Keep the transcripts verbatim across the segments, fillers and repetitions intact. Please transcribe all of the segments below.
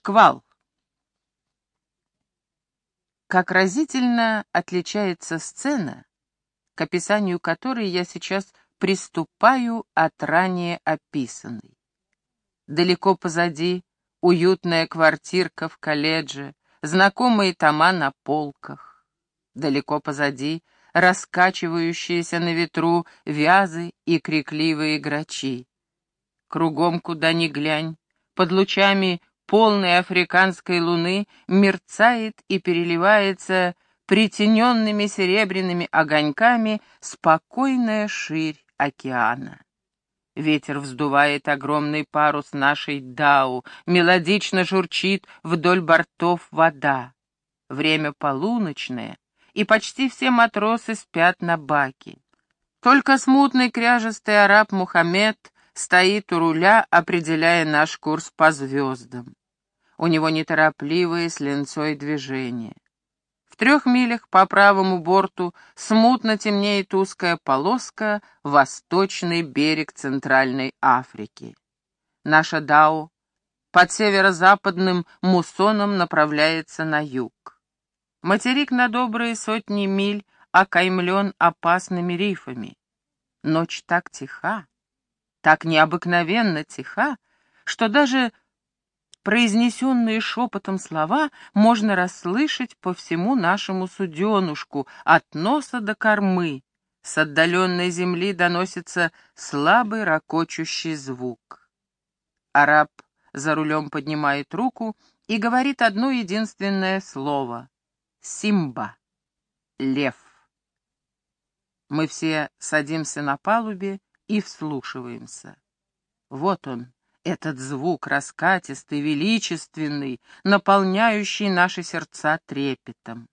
Шквал. Как разительно отличается сцена, к описанию которой я сейчас приступаю от ранее описанной. Далеко позади уютная квартирка в колледже, знакомые тома на полках. Далеко позади раскачивающиеся на ветру вязы и крикливые грачи. Кругом, куда ни глянь, под лучами полной африканской луны мерцает и переливается притененными серебряными огоньками спокойная ширь океана. Ветер вздувает огромный парус нашей дау, мелодично журчит вдоль бортов вода. Время полуночное, и почти все матросы спят на баке. Только смутный кряжестый араб Мухаммед стоит у руля, определяя наш курс по звездам. У него неторопливые с линцой движения. В трех милях по правому борту смутно темнеет узкая полоска — восточный берег Центральной Африки. Наша дау под северо-западным муссоном направляется на юг. Материк на добрые сотни миль окаймлен опасными рифами. Ночь так тиха, так необыкновенно тиха, что даже произнесенные шепотом слова можно расслышать по всему нашему суденушку, от носа до кормы. С отдаленной земли доносится слабый ракочущий звук. Араб за рулем поднимает руку и говорит одно единственное слово — «Симба» — «Лев». Мы все садимся на палубе и вслушиваемся. Вот он, этот звук раскатистый, величественный, наполняющий наши сердца трепетом.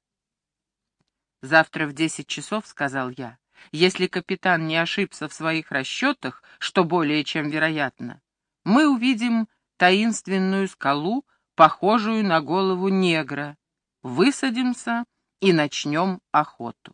«Завтра в десять часов, — сказал я, — если капитан не ошибся в своих расчетах, что более чем вероятно, мы увидим таинственную скалу, похожую на голову негра, высадимся и начнем охоту.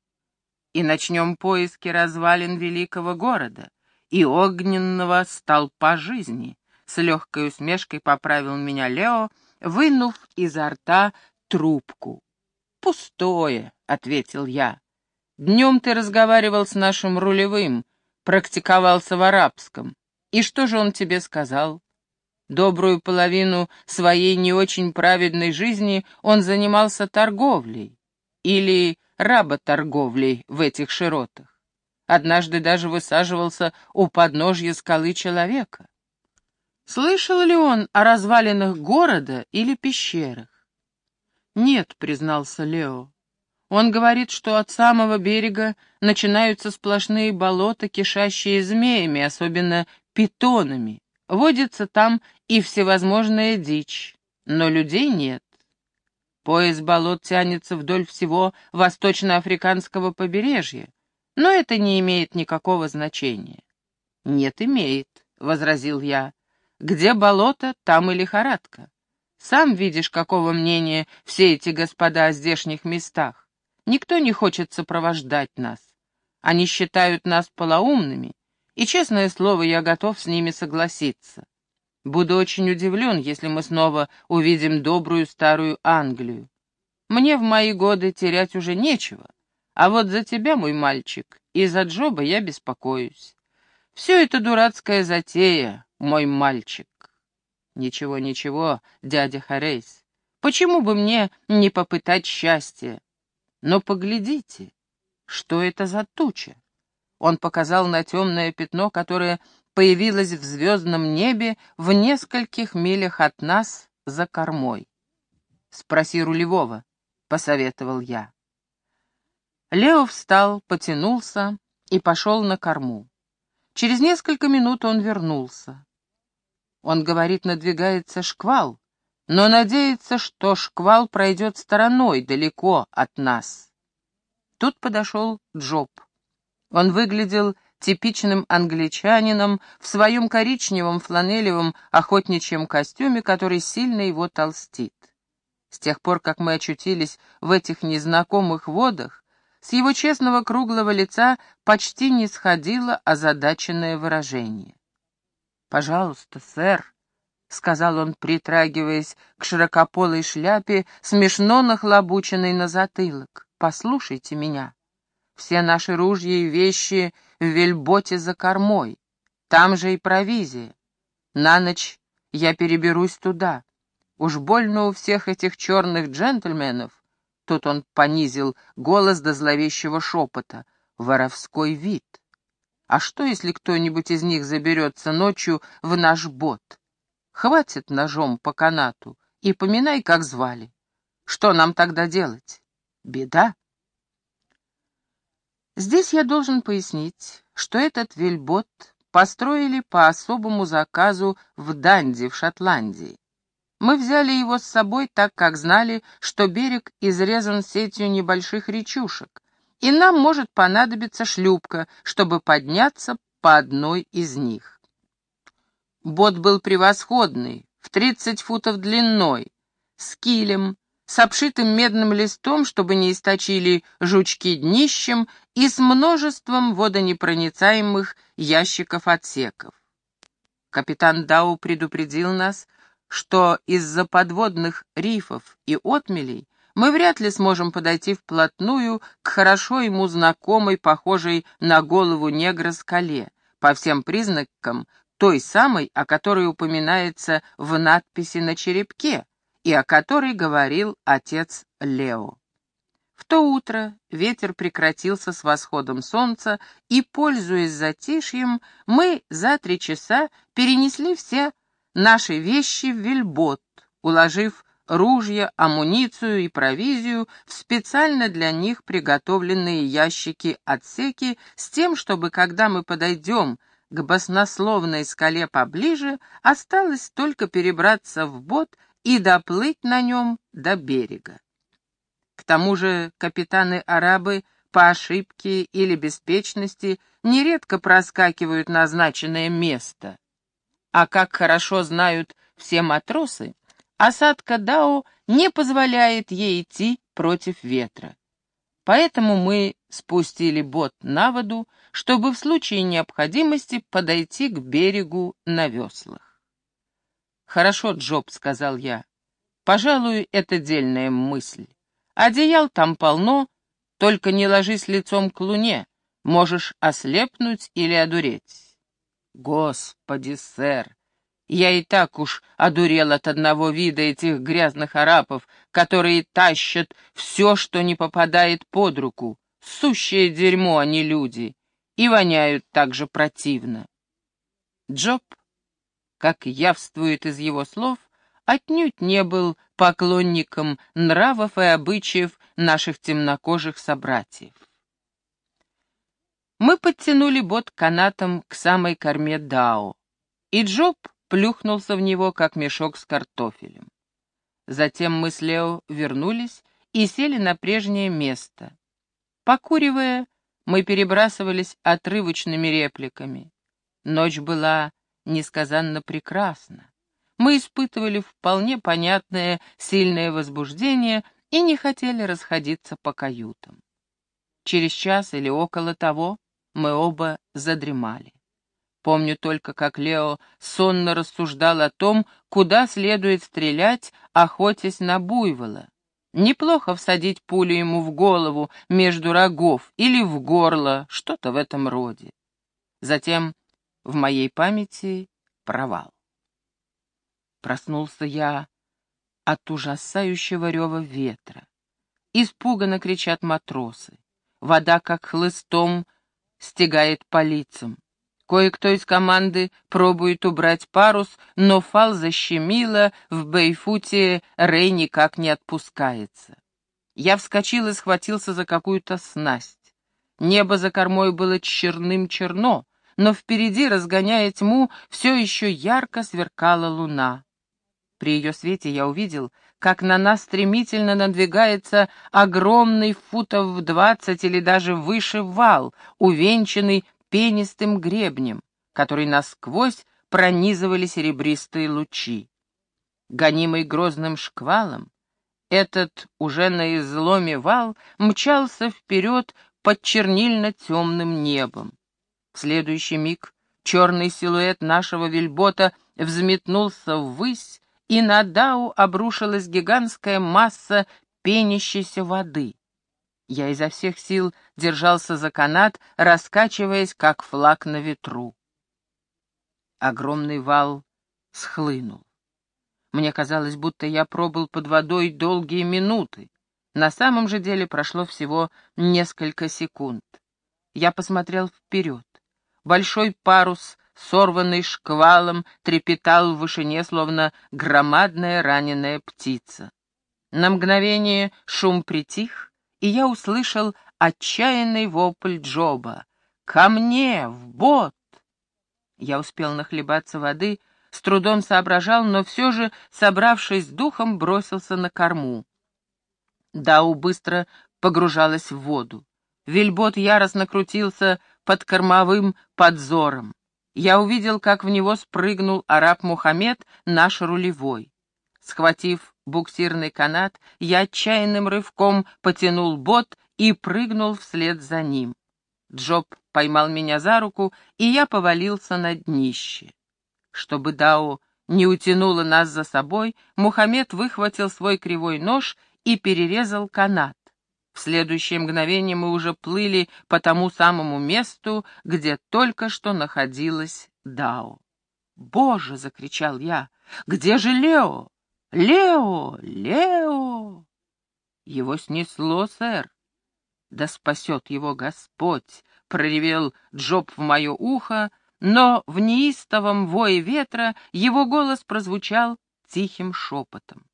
И начнем поиски развалин великого города и огненного столпа жизни», — с легкой усмешкой поправил меня Лео, вынув изо рта трубку. «Пустое», — ответил я. «Днем ты разговаривал с нашим рулевым, практиковался в арабском. И что же он тебе сказал? Добрую половину своей не очень праведной жизни он занимался торговлей или работорговлей в этих широтах. Однажды даже высаживался у подножья скалы человека. Слышал ли он о развалинах города или пещерах?» «Нет», — признался Лео. «Он говорит, что от самого берега начинаются сплошные болота, кишащие змеями, особенно питонами. Водится там и всевозможная дичь, но людей нет. Пояс болот тянется вдоль всего восточноафриканского побережья, но это не имеет никакого значения». «Нет, имеет», — возразил я. «Где болото, там и лихорадка. Сам видишь, какого мнения все эти господа о здешних местах. Никто не хочет сопровождать нас. Они считают нас полоумными, и, честное слово, я готов с ними согласиться. Буду очень удивлен, если мы снова увидим добрую старую Англию. Мне в мои годы терять уже нечего, а вот за тебя, мой мальчик, и за Джоба я беспокоюсь. Все это дурацкая затея, мой мальчик». «Ничего, ничего, дядя Хорейс, почему бы мне не попытать счастья? Но поглядите, что это за туча?» Он показал на темное пятно, которое появилось в звездном небе в нескольких милях от нас за кормой. «Спроси рулевого», — посоветовал я. Лео встал, потянулся и пошел на корму. Через несколько минут он вернулся. Он говорит, надвигается шквал, но надеется, что шквал пройдет стороной, далеко от нас. Тут подошел Джоб. Он выглядел типичным англичанином в своем коричневом фланелевом охотничьем костюме, который сильно его толстит. С тех пор, как мы очутились в этих незнакомых водах, с его честного круглого лица почти не сходило озадаченное выражение. «Пожалуйста, сэр», — сказал он, притрагиваясь к широкополой шляпе, смешно нахлобученной на затылок. «Послушайте меня. Все наши ружья и вещи в вельботе за кормой. Там же и провизия. На ночь я переберусь туда. Уж больно у всех этих черных джентльменов», тут он понизил голос до зловещего шепота, «воровской вид. А что, если кто-нибудь из них заберется ночью в наш бот? Хватит ножом по канату и поминай, как звали. Что нам тогда делать? Беда». Здесь я должен пояснить, что этот вельбот построили по особому заказу в Данди, в Шотландии. Мы взяли его с собой, так как знали, что берег изрезан сетью небольших речушек, и нам может понадобиться шлюпка, чтобы подняться по одной из них. Бот был превосходный, в тридцать футов длиной, с килем, с обшитым медным листом, чтобы не источили жучки днищем, и с множеством водонепроницаемых ящиков-отсеков. Капитан Дау предупредил нас, что из-за подводных рифов и отмелей мы вряд ли сможем подойти вплотную к хорошо ему знакомой, похожей на голову негра скале, по всем признакам той самой, о которой упоминается в надписи на черепке, и о которой говорил отец Лео. В то утро ветер прекратился с восходом солнца, и, пользуясь затишьем, мы за три часа перенесли все наши вещи в вельбот, уложив ружья, амуницию и провизию в специально для них приготовленные ящики-отсеки с тем, чтобы, когда мы подойдем к баснословной скале поближе, осталось только перебраться в бот и доплыть на нем до берега. К тому же капитаны-арабы по ошибке или беспечности нередко проскакивают назначенное место. А как хорошо знают все матросы, осадка Дау не позволяет ей идти против ветра. Поэтому мы спустили бот на воду, чтобы в случае необходимости подойти к берегу на веслах. «Хорошо, Джоб», — сказал я, — «пожалуй, это дельная мысль. Одеял там полно, только не ложись лицом к луне, можешь ослепнуть или одуреть». «Господи, сэр, я и так уж одурел от одного вида этих грязных арапов, которые тащат все, что не попадает под руку. Сущее дерьмо, они люди, и воняют так же противно». Джоб, как явствует из его слов, отнюдь не был поклонником нравов и обычаев наших темнокожих собратьев. Мы подтянули бот канатом к самой корме Дао, и Джоб плюхнулся в него, как мешок с картофелем. Затем мы с Лео вернулись и сели на прежнее место. Покуривая, мы перебрасывались отрывочными репликами. Ночь была несказанно прекрасна. Мы испытывали вполне понятное сильное возбуждение и не хотели расходиться по каютам. Через час или около того мы оба задремали. Помню только, как Лео сонно рассуждал о том, куда следует стрелять, охотясь на буйвола. Неплохо всадить пулю ему в голову, между рогов или в горло, что-то в этом роде. Затем в моей памяти провал. Проснулся я от ужасающего рева ветра. Испуганно кричат матросы. Вода, как хлыстом, стегает по лицам. Кое-кто из команды пробует убрать парус, но фал защемило, в Бейфуте Рей никак не отпускается. Я вскочил и схватился за какую-то снасть. Небо за кормой было черным-черно, но впереди, разгоняя тьму, все еще ярко сверкала луна. При ее свете я увидел, как на нас стремительно надвигается огромный футов в двадцать или даже выше вал, увенчанный пенистым гребнем, который насквозь пронизывали серебристые лучи. Гонимый грозным шквалом, этот уже на изломе вал мчался вперед под чернильно-темным небом. В следующий миг черный силуэт нашего вельбота взметнулся ввысь, и на Дау обрушилась гигантская масса пенящейся воды. Я изо всех сил держался за канат, раскачиваясь, как флаг на ветру. Огромный вал схлынул. Мне казалось, будто я пробыл под водой долгие минуты. На самом же деле прошло всего несколько секунд. Я посмотрел вперед. Большой парус, сорванный шквалом, трепетал в вышине, словно громадная раненая птица. На мгновение шум притих, и я услышал отчаянный вопль Джоба. «Ко мне! В бот!» Я успел нахлебаться воды, с трудом соображал, но все же, собравшись с духом, бросился на корму. Дау быстро погружалась в воду. Вельбот яростно крутился под кормовым подзором. Я увидел, как в него спрыгнул араб Мухаммед, наш рулевой. Схватив буксирный канат, я отчаянным рывком потянул бот и прыгнул вслед за ним. Джоб поймал меня за руку, и я повалился на днище. Чтобы Дау не утянула нас за собой, Мухаммед выхватил свой кривой нож и перерезал канат. В следующее мгновение мы уже плыли по тому самому месту, где только что находилась Дау. «Боже!» — закричал я. «Где же Лео? Лео! Лео!» «Его снесло, сэр». «Да спасет его Господь!» — проревел Джоб в мое ухо, но в неистовом вое ветра его голос прозвучал тихим шепотом.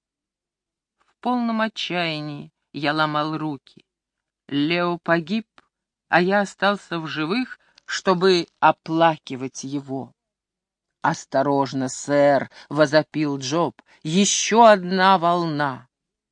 В полном отчаянии я ломал руки. Лео погиб, а я остался в живых, чтобы оплакивать его. «Осторожно, сэр!» — возопил Джоб. «Еще одна волна!»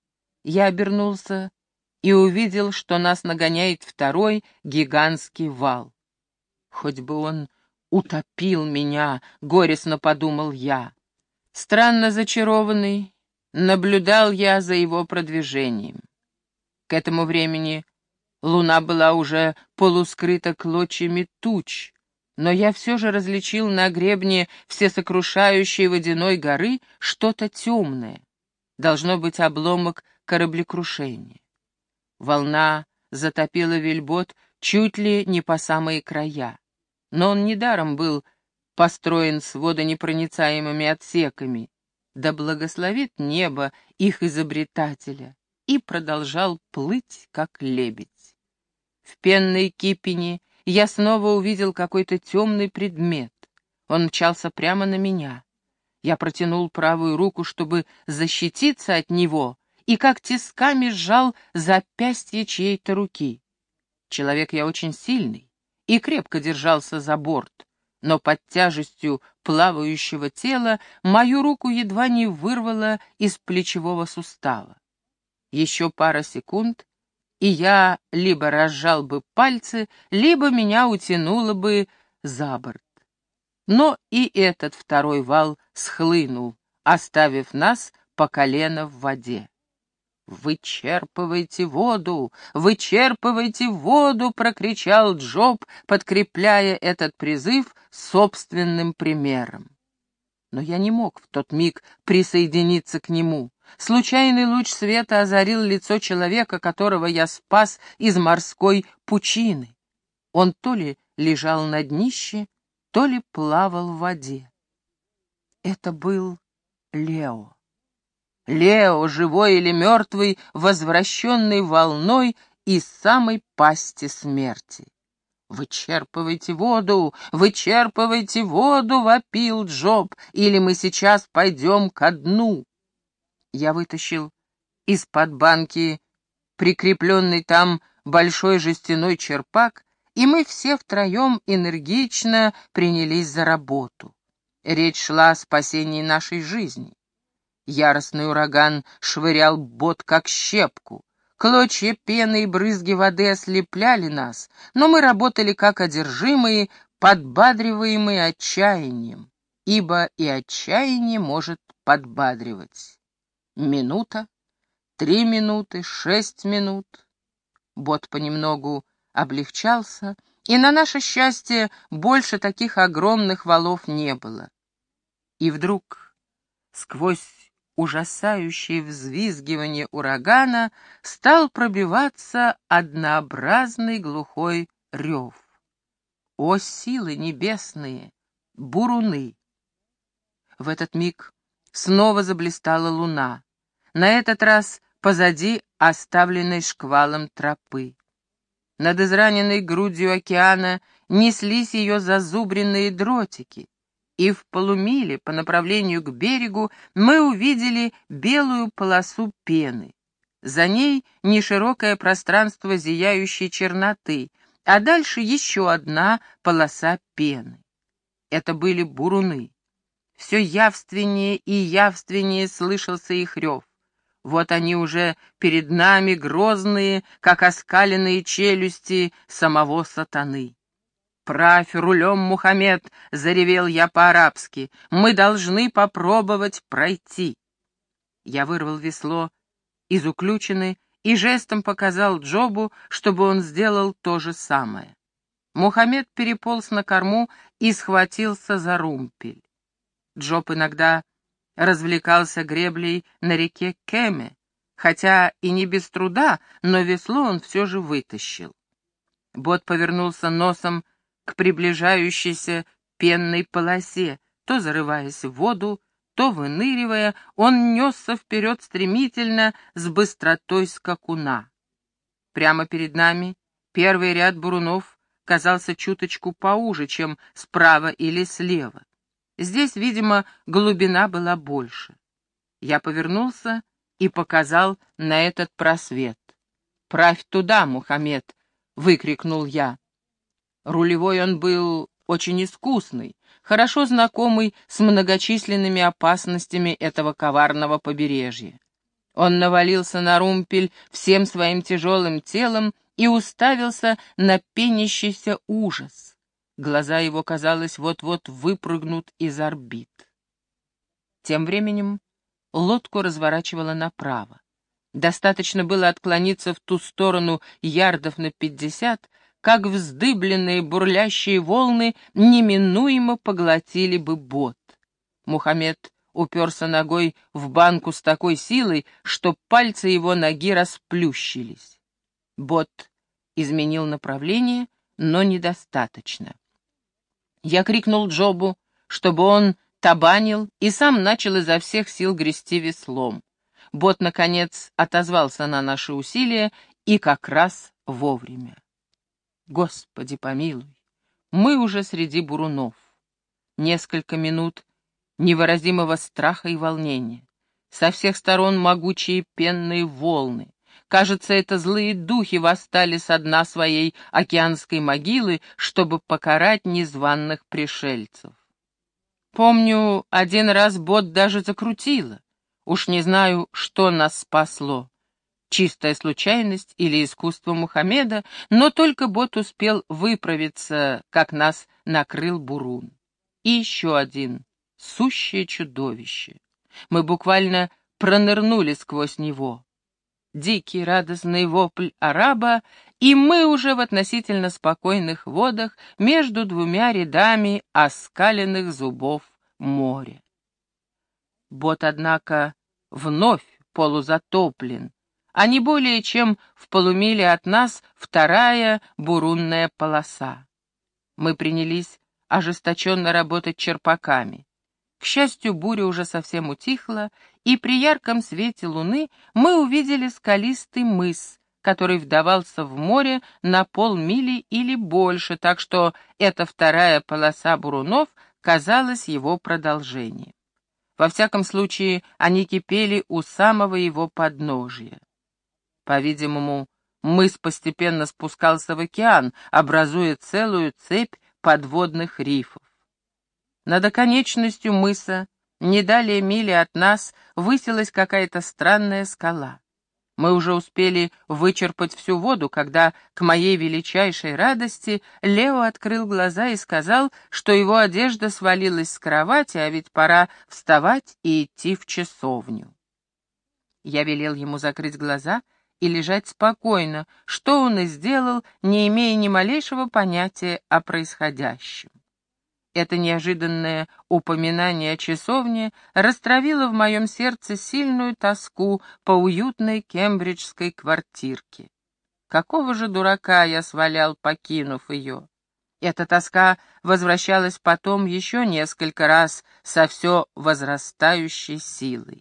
Я обернулся и увидел, что нас нагоняет второй гигантский вал. «Хоть бы он утопил меня!» — горестно подумал я. Странно зачарованный, наблюдал я за его продвижением. К этому времени луна была уже полускрыта клочьями туч, но я все же различил на гребне всесокрушающей водяной горы что-то темное. Должно быть обломок кораблекрушения. Волна затопила вельбот чуть ли не по самые края. Но он недаром был построен с водонепроницаемыми отсеками. Да благословит небо их изобретателя, и продолжал плыть, как лебедь. В пенной кипени я снова увидел какой-то темный предмет. Он мчался прямо на меня. Я протянул правую руку, чтобы защититься от него, и как тисками сжал запястье чьей-то руки. Человек я очень сильный и крепко держался за борт, но под тяжестью плавающего тела мою руку едва не вырвало из плечевого сустава. Еще пара секунд, и я либо разжал бы пальцы, либо меня утянуло бы за борт. Но и этот второй вал схлынул, оставив нас по колено в воде. «Вычерпывайте воду! Вычерпывайте воду!» — прокричал Джоб, подкрепляя этот призыв собственным примером. Но я не мог в тот миг присоединиться к нему. Случайный луч света озарил лицо человека, которого я спас из морской пучины. Он то ли лежал на днище, то ли плавал в воде. Это был Лео. Лео, живой или мертвый, возвращенный волной из самой пасти смерти. «Вычерпывайте воду! Вычерпывайте воду!» — вопил Джоб. «Или мы сейчас пойдем ко дну!» Я вытащил из-под банки прикрепленный там большой жестяной черпак, и мы все втроем энергично принялись за работу. Речь шла о спасении нашей жизни. Яростный ураган швырял бот как щепку. Клочья пены и брызги воды ослепляли нас, но мы работали как одержимые, подбадриваемые отчаянием, ибо и отчаяние может подбадривать. Минута, три минуты, шесть минут. Бот понемногу облегчался, и на наше счастье больше таких огромных валов не было. И вдруг, сквозь ужасающее взвизгивание урагана, стал пробиваться однообразный глухой рев. О, силы небесные! Буруны! В этот миг снова заблистала луна, на этот раз позади оставленной шквалом тропы. Над израненной грудью океана неслись ее зазубренные дротики, и в полумиле по направлению к берегу мы увидели белую полосу пены. За ней неширокое пространство зияющей черноты, а дальше еще одна полоса пены. Это были буруны. Все явственнее и явственнее слышался их рев. Вот они уже перед нами, грозные, как оскаленные челюсти самого сатаны. «Правь рулем, Мухаммед!» — заревел я по-арабски. «Мы должны попробовать пройти». Я вырвал весло из уключины и жестом показал Джобу, чтобы он сделал то же самое. Мухаммед переполз на корму и схватился за румпель. Джоб иногда развлекался греблей на реке Кеме, хотя и не без труда, но весло он все же вытащил. Бот повернулся носом к приближающейся пенной полосе, то зарываясь в воду, то выныривая, он несся вперед стремительно с быстротой скакуна. Прямо перед нами первый ряд бурунов казался чуточку поуже, чем справа или слева. Здесь, видимо, глубина была больше. Я повернулся и показал на этот просвет. «Правь туда, Мухаммед!» — выкрикнул я. Рулевой он был очень искусный, хорошо знакомый с многочисленными опасностями этого коварного побережья. Он навалился на румпель всем своим тяжелым телом и уставился на пенящийся ужас. Глаза его, казалось, вот-вот выпрыгнут из орбит. Тем временем лодку разворачивало направо. Достаточно было отклониться в ту сторону ярдов на пятьдесят, как вздыбленные бурлящие волны неминуемо поглотили бы бот. Мухаммед уперся ногой в банку с такой силой, что пальцы его ноги расплющились. Бот изменил направление, но недостаточно. Я крикнул Джобу, чтобы он табанил, и сам начал изо всех сил грести веслом. Бот, наконец, отозвался на наши усилия, и как раз вовремя. Господи помилуй, мы уже среди бурунов. Несколько минут невыразимого страха и волнения. Со всех сторон могучие пенные волны. Кажется, это злые духи восстали со дна своей океанской могилы, чтобы покарать незваных пришельцев. Помню, один раз бот даже закрутило. Уж не знаю, что нас спасло. Чистая случайность или искусство Мухаммеда, но только бот успел выправиться, как нас накрыл бурун. И еще один сущее чудовище. Мы буквально пронырнули сквозь него. Дикий радостный вопль араба, и мы уже в относительно спокойных водах между двумя рядами оскаленных зубов моря. Бот, однако, вновь полузатоплен, а не более чем в полумиле от нас вторая бурунная полоса. Мы принялись ожесточенно работать черпаками. К счастью, буря уже совсем утихла, и при ярком свете луны мы увидели скалистый мыс, который вдавался в море на полмили или больше, так что эта вторая полоса бурунов казалась его продолжением. Во всяком случае, они кипели у самого его подножия. По-видимому, мыс постепенно спускался в океан, образуя целую цепь подводных рифов. Над оконечностью мыса, не далее мили от нас, высилась какая-то странная скала. Мы уже успели вычерпать всю воду, когда, к моей величайшей радости, Лео открыл глаза и сказал, что его одежда свалилась с кровати, а ведь пора вставать и идти в часовню. Я велел ему закрыть глаза и лежать спокойно, что он и сделал, не имея ни малейшего понятия о происходящем. Это неожиданное упоминание о часовне растравило в моем сердце сильную тоску по уютной кембриджской квартирке. Какого же дурака я свалял, покинув ее? Эта тоска возвращалась потом еще несколько раз со все возрастающей силой.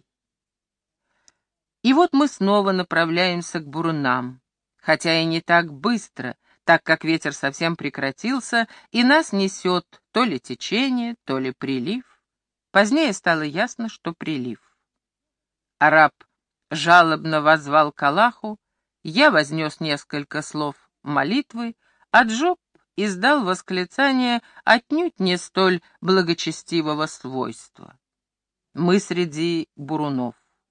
И вот мы снова направляемся к бурунам, хотя и не так быстро, так как ветер совсем прекратился, и нас несет то ли течение, то ли прилив. Позднее стало ясно, что прилив. Араб жалобно воззвал к Аллаху, я вознес несколько слов молитвы, а Джоб издал восклицание отнюдь не столь благочестивого свойства. Мы среди бурунов.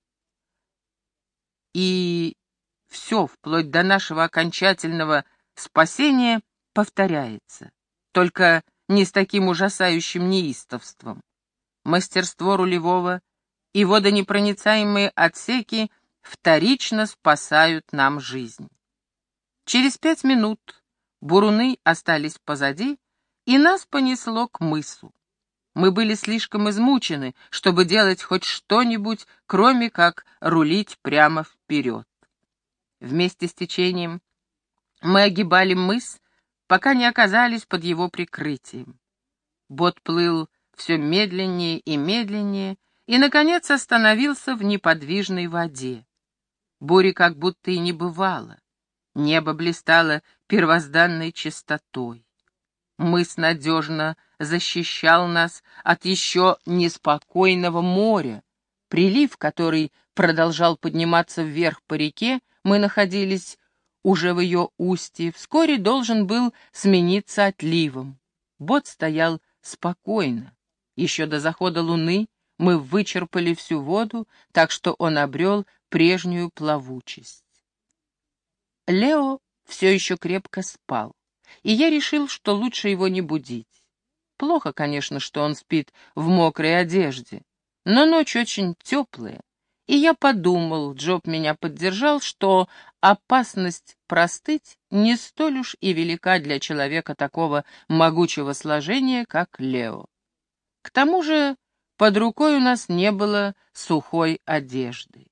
И все, вплоть до нашего окончательного спасение повторяется, только не с таким ужасающим неистовством. Мастерство рулевого и водонепроницаемые отсеки вторично спасают нам жизнь. Через пять минут буруны остались позади, и нас понесло к мысу. Мы были слишком измучены, чтобы делать хоть что-нибудь, кроме как рулить прямо вперед. Вместе с течением мы огибали мыс, пока не оказались под его прикрытием. Бот плыл все медленнее и медленнее, и, наконец, остановился в неподвижной воде. Бури как будто и не бывало. Небо блистало первозданной чистотой. Мыс надежно защищал нас от еще неспокойного моря. Прилив, который продолжал подниматься вверх по реке, мы находились уже в ее устье, вскоре должен был смениться отливом. Бот стоял спокойно. Еще до захода луны мы вычерпали всю воду, так что он обрел прежнюю плавучесть. Лео все еще крепко спал, и я решил, что лучше его не будить. Плохо, конечно, что он спит в мокрой одежде, но ночь очень теплая, и я подумал, Джоб меня поддержал, что опасность простыть не столь уж и велика для человека такого могучего сложения, как Лео. К тому же под рукой у нас не было сухой одежды.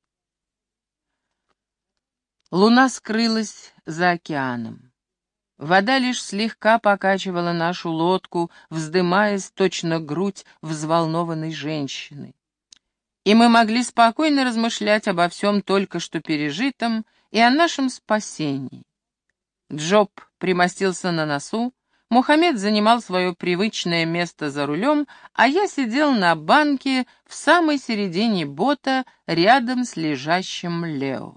Луна скрылась за океаном. Вода лишь слегка покачивала нашу лодку, вздымаясь точно грудь взволнованной женщины. И мы могли спокойно размышлять обо всем только что пережитом и о нашем спасении. Джоб примостился на носу, Мухаммед занимал свое привычное место за рулем, а я сидел на банке в самой середине бота рядом с лежащим Лео.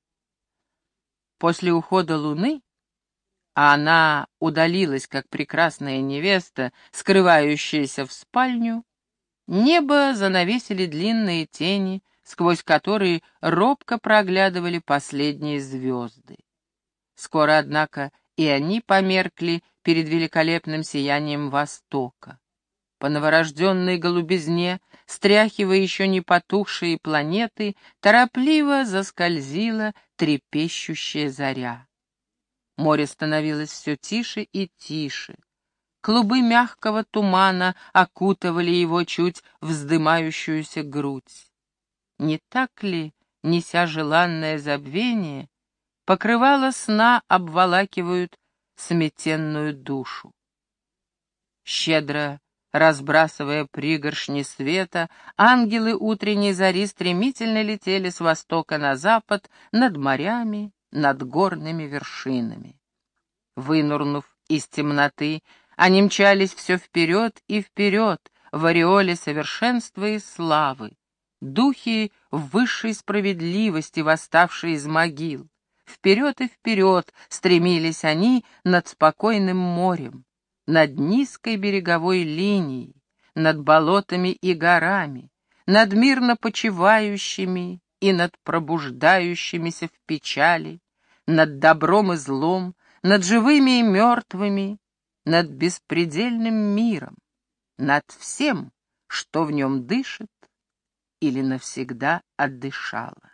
После ухода луны, а она удалилась, как прекрасная невеста, скрывающаяся в спальню, небо занавесили длинные тени, сквозь которые робко проглядывали последние звезды. Скоро, однако, и они померкли перед великолепным сиянием востока. По новорожденной голубизне, стряхивая еще не потухшие планеты, торопливо заскользила трепещущая заря. Море становилось все тише и тише. Клубы мягкого тумана окутывали его чуть вздымающуюся грудь. Не так ли, неся желанное забвение, покрывало сна обволакивают сметенную душу? Щедро разбрасывая пригоршни света, ангелы утренней зари стремительно летели с востока на запад над морями, над горными вершинами. Вынурнув из темноты, они мчались все вперед и вперед в ореоле совершенства и славы, духи высшей справедливости, восставшие из могил. Вперед и вперед стремились они над спокойным морем, над низкой береговой линией, над болотами и горами, над мирно почивающими и над пробуждающимися в печали, над добром и злом, над живыми и мертвыми, над беспредельным миром, над всем, что в нем дышит или навсегда отдышало.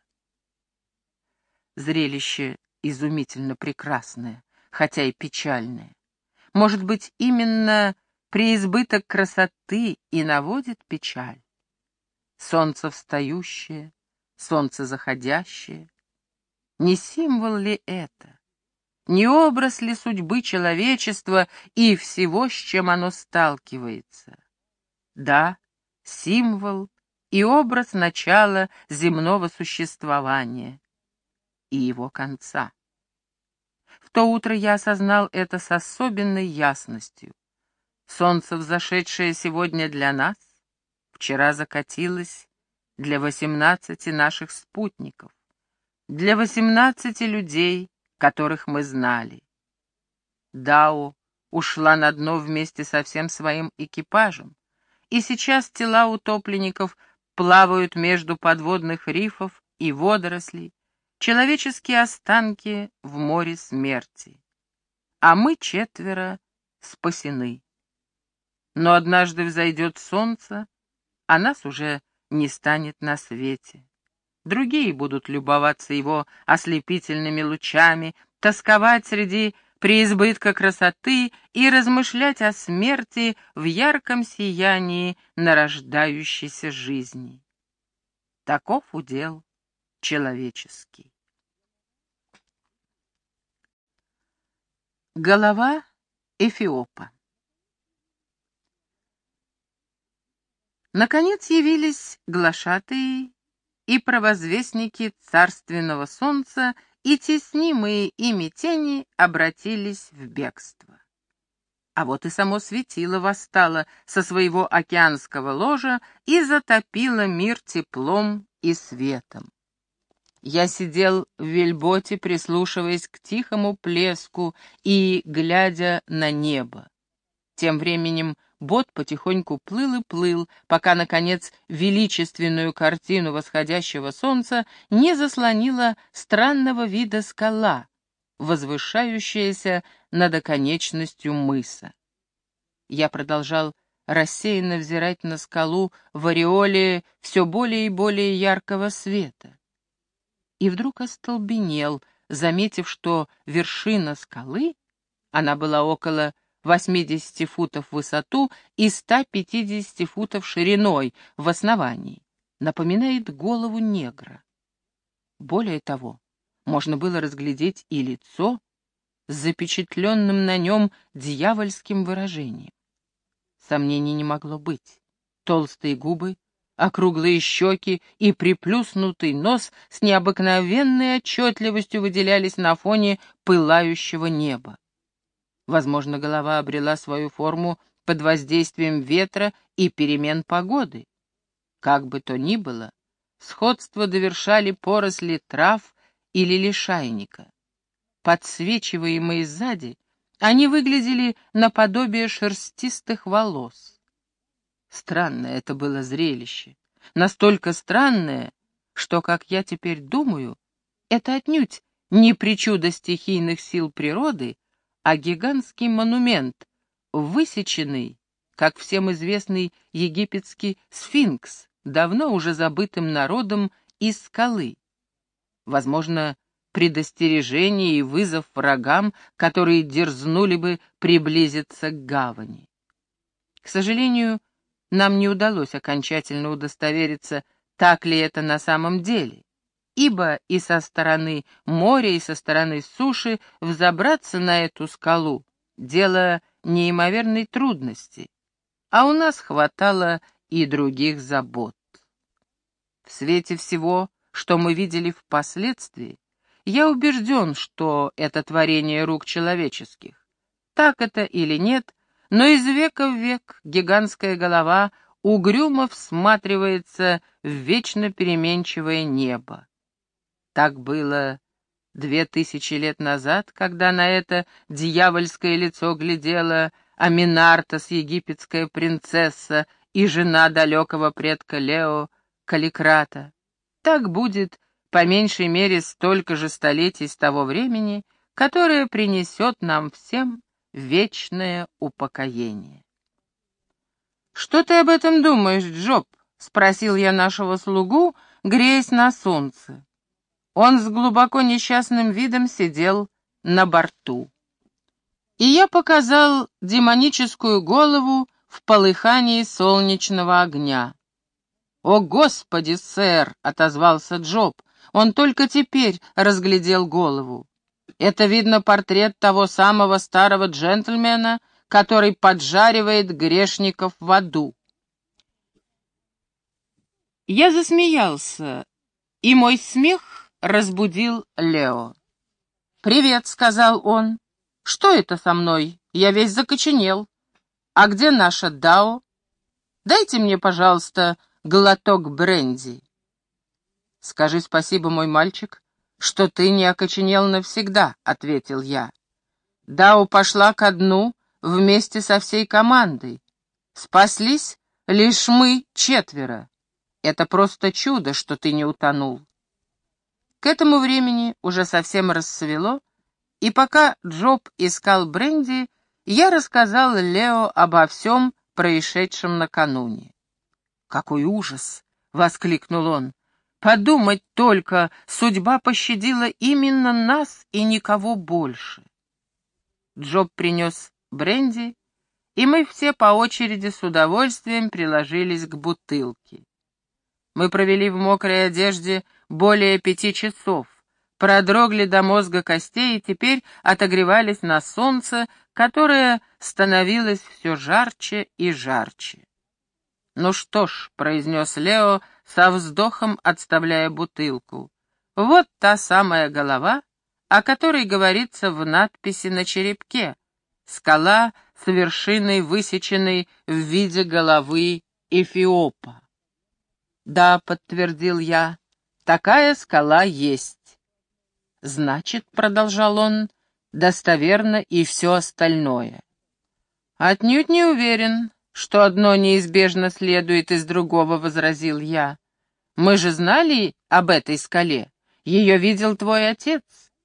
Зрелище изумительно прекрасное, хотя и печальное. Может быть, именно преизбыток красоты и наводит печаль. Солнце встающее, солнце заходящее. Не символ ли это? Не образ ли судьбы человечества и всего, с чем оно сталкивается? Да, символ и образ начала земного существования и его конца. В то утро я осознал это с особенной ясностью. Солнце, взошедшее сегодня для нас, вчера закатилось для восемнадцати наших спутников, для восемнадцати людей, которых мы знали. Дао ушла на дно вместе со всем своим экипажем, и сейчас тела утопленников плавают между подводных рифов и водорослей, человеческие останки в море смерти. А мы четверо спасены. Но однажды взойдет солнце, а нас уже не станет на свете. Другие будут любоваться его ослепительными лучами, тосковать среди преизбытка красоты и размышлять о смерти в ярком сиянии нарождающейся жизни. Таков удел человеческий. Голова Эфиопа. Наконец явились глашатые и провозвестники царственного солнца, и теснимые ими тени обратились в бегство. А вот и само светило восстало со своего океанского ложа и затопило мир теплом и светом. Я сидел в вельботе, прислушиваясь к тихому плеску и глядя на небо. Тем временем бот потихоньку плыл и плыл, пока, наконец, величественную картину восходящего солнца не заслонила странного вида скала, возвышающаяся над оконечностью мыса. Я продолжал рассеянно взирать на скалу в ореоле все более и более яркого света. И вдруг остолбенел, заметив, что вершина скалы, она была около восьмидесяти футов в высоту и ста пятидесяти футов шириной в основании, напоминает голову негра. Более того, можно было разглядеть и лицо с запечатленным на нем дьявольским выражением. Сомнений не могло быть. Толстые губы, округлые щеки и приплюснутый нос с необыкновенной отчетливостью выделялись на фоне пылающего неба. Возможно, голова обрела свою форму под воздействием ветра и перемен погоды. Как бы то ни было, сходство довершали поросли трав или лишайника. Подсвечиваемые сзади, они выглядели наподобие шерстистых волос. Странное это было зрелище, настолько странное, что, как я теперь думаю, это отнюдь не причуда стихийных сил природы, а гигантский монумент, высеченный, как всем известный египетский сфинкс, давно уже забытым народом из скалы. Возможно, предостережение и вызов врагам, которые дерзнули бы приблизиться к гавани. К сожалению, нам не удалось окончательно удостовериться, так ли это на самом деле, ибо и со стороны моря, и со стороны суши взобраться на эту скалу — дело неимоверной трудности, а у нас хватало и других забот. В свете всего, что мы видели впоследствии, я убежден, что это творение рук человеческих. Так это или нет, но из века в век гигантская голова угрюмо всматривается в вечно переменчивое небо. Так было две тысячи лет назад, когда на это дьявольское лицо глядела Аминартас, египетская принцесса и жена далекого предка Лео, Каликрата. Так будет по меньшей мере столько же столетий с того времени, которое принесет нам всем вечное упокоение. «Что ты об этом думаешь, Джоб?» — спросил я нашего слугу, греясь на солнце. Он с глубоко несчастным видом сидел на борту. И я показал демоническую голову в полыхании солнечного огня. «О, Господи, сэр!» — отозвался Джоб. Он только теперь разглядел голову. «Это, видно, портрет того самого старого джентльмена, который поджаривает грешников в аду». Я засмеялся, и мой смех разбудил Лео. «Привет», — сказал он. «Что это со мной? Я весь закоченел. А где наша Дао? Дайте мне, пожалуйста, глоток бренди». «Скажи спасибо, мой мальчик, что ты не окоченел навсегда», — ответил я. «Дао пошла ко дну вместе со всей командой. Спаслись лишь мы четверо. Это просто чудо, что ты не утонул». К этому времени уже совсем рассвело, и пока Джоб искал бренди, я рассказал Лео обо всем происшедшем накануне. «Какой ужас!» — воскликнул он. «Подумать только, судьба пощадила именно нас и никого больше». Джоб принес бренди, и мы все по очереди с удовольствием приложились к бутылке. Мы провели в мокрой одежде более пяти часов, продрогли до мозга костей и теперь отогревались на солнце, которое становилось все жарче и жарче. «Ну что ж», — произнес Лео со вздохом, отставляя бутылку, — «вот та самая голова, о которой говорится в надписи на черепке, скала с вершиной, высеченной в виде головы Эфиопа». «Да», — подтвердил я, — «такая скала есть». «Значит», — продолжал он, — «достоверно и все остальное». «Отнюдь не уверен, что одно неизбежно следует из другого», — возразил я. «Мы же знали об этой скале, ее видел твой отец».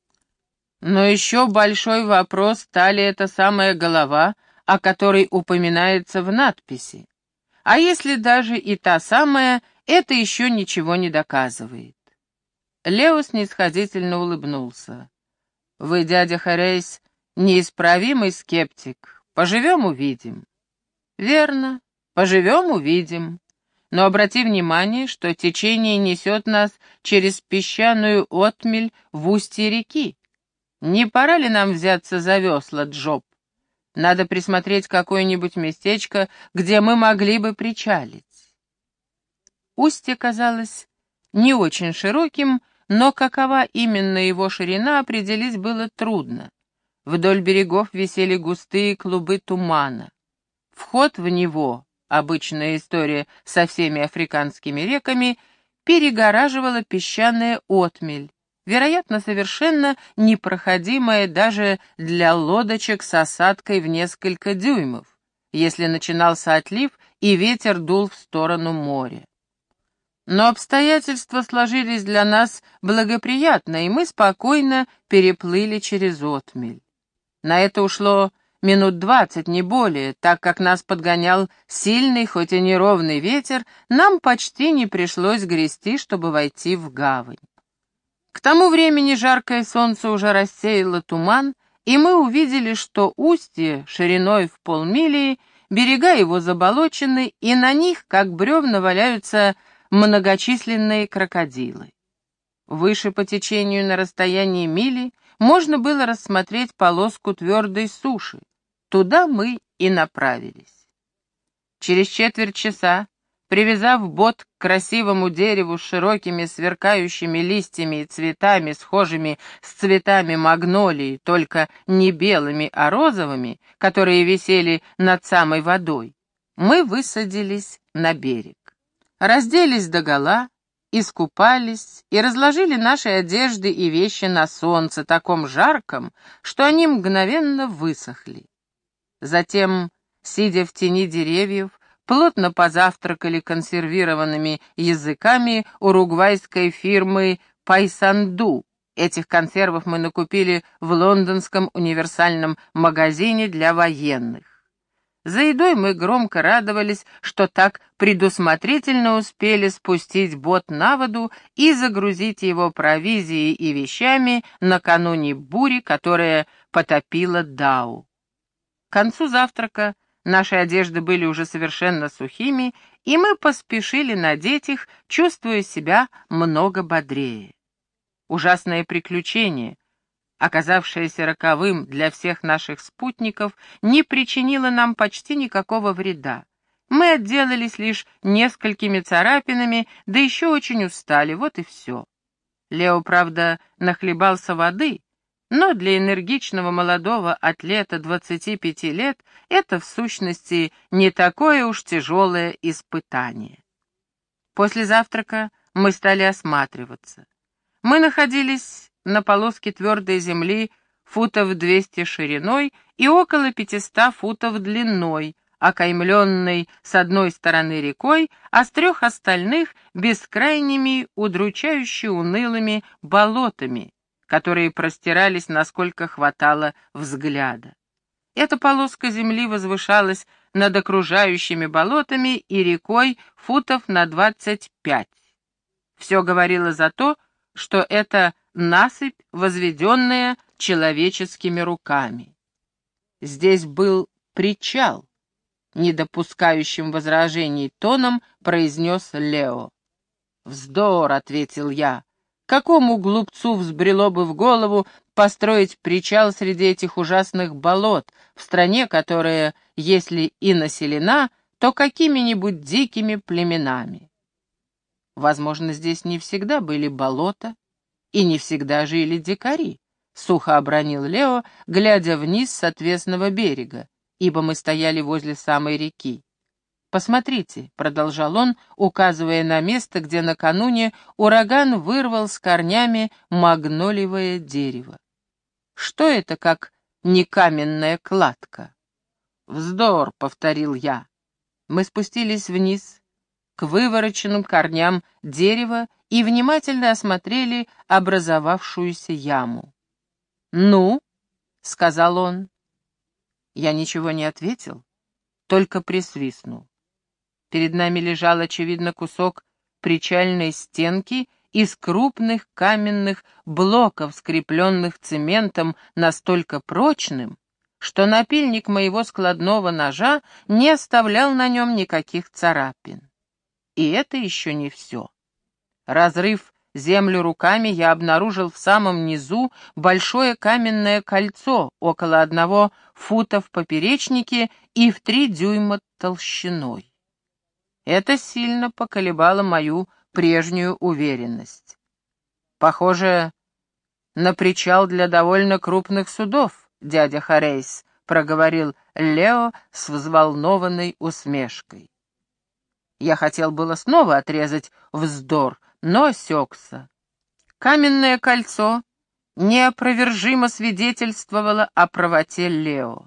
«Но еще большой вопрос, та ли это самая голова, о которой упоминается в надписи. А если даже и та самая, это еще ничего не доказывает». Лео снисходительно улыбнулся. «Вы, дядя Хорейс, неисправимый скептик. Поживем — увидим». «Верно, поживем — увидим. Но обрати внимание, что течение несет нас через песчаную отмель в устье реки. Не пора ли нам взяться за весла, Джоб? Надо присмотреть какое-нибудь местечко, где мы могли бы причалить». Устье казалось не очень широким, но какова именно его ширина, определить было трудно. Вдоль берегов висели густые клубы тумана. Вход в него, обычная история со всеми африканскими реками, перегораживала песчаная отмель, вероятно, совершенно непроходимая даже для лодочек с осадкой в несколько дюймов, если начинался отлив и ветер дул в сторону моря. Но обстоятельства сложились для нас благоприятно, и мы спокойно переплыли через отмель. На это ушло минут двадцать, не более, так как нас подгонял сильный, хоть и неровный ветер, нам почти не пришлось грести, чтобы войти в гавань. К тому времени жаркое солнце уже рассеяло туман, и мы увидели, что устье шириной в полмили, берега его заболочены, и на них, как бревна, валяются многочисленные крокодилы. Выше по течению на расстоянии мили можно было рассмотреть полоску твердой суши. Туда мы и направились. Через четверть часа, привязав бот к красивому дереву с широкими сверкающими листьями и цветами, схожими с цветами магнолии, только не белыми, а розовыми, которые висели над самой водой, мы высадились на берег. Разделись догола, искупались и разложили наши одежды и вещи на солнце, таком жарком, что они мгновенно высохли. Затем, сидя в тени деревьев, плотно позавтракали консервированными языками уругвайской фирмы «Пайсанду». Этих консервов мы накупили в лондонском универсальном магазине для военных. За едой мы громко радовались, что так предусмотрительно успели спустить бот на воду и загрузить его провизией и вещами накануне бури, которая потопила Дау. К концу завтрака наши одежды были уже совершенно сухими, и мы поспешили надеть их, чувствуя себя много бодрее. Ужасное приключение, оказавшееся роковым для всех наших спутников, не причинило нам почти никакого вреда. Мы отделались лишь несколькими царапинами, да еще очень устали, вот и все. Лео, правда, нахлебался воды, но для энергичного молодого атлета двадцати пяти лет это, в сущности, не такое уж тяжелое испытание. После завтрака мы стали осматриваться. Мы находились на полоске твердой земли футов двести шириной и около пятисот футов длиной, окаймленной с одной стороны рекой, а с трех остальных — бескрайними, удручающе унылыми болотами, которые простирались, насколько хватало взгляда. Эта полоска земли возвышалась над окружающими болотами и рекой футов на двадцать пять. Все говорило за то, что это насыпь, возведенная человеческими руками. Здесь был причал, не допускающим возражений тоном произнес Лео. «Вздор», — ответил я. «Какому глупцу взбрело бы в голову построить причал среди этих ужасных болот, в стране, которая, если и населена, то какими-нибудь дикими племенами?» «Возможно, здесь не всегда были болота, и не всегда жили дикари», — сухо обронил Лео, глядя вниз с отвесного берега, ибо мы стояли возле самой реки. «Посмотрите», — продолжал он, указывая на место, где накануне ураган вырвал с корнями магнолиевое дерево. «Что это, как не каменная кладка?» «Вздор», — повторил я. Мы спустились вниз к вывороченным корням дерева и внимательно осмотрели образовавшуюся яму. «Ну?» — сказал он. Я ничего не ответил, только присвистнул. Перед нами лежал, очевидно, кусок причальной стенки из крупных каменных блоков, скрепленных цементом настолько прочным, что напильник моего складного ножа не оставлял на нем никаких царапин. И это еще не все. Разрыв землю руками, я обнаружил в самом низу большое каменное кольцо, около одного фута в поперечнике и в три дюйма толщиной. Это сильно поколебало мою прежнюю уверенность. «Похоже на причал для довольно крупных судов, дядя Хорейс», — проговорил Лео с взволнованной усмешкой. Я хотел было снова отрезать вздор, но осекся. Каменное кольцо неопровержимо свидетельствовало о правоте Лео.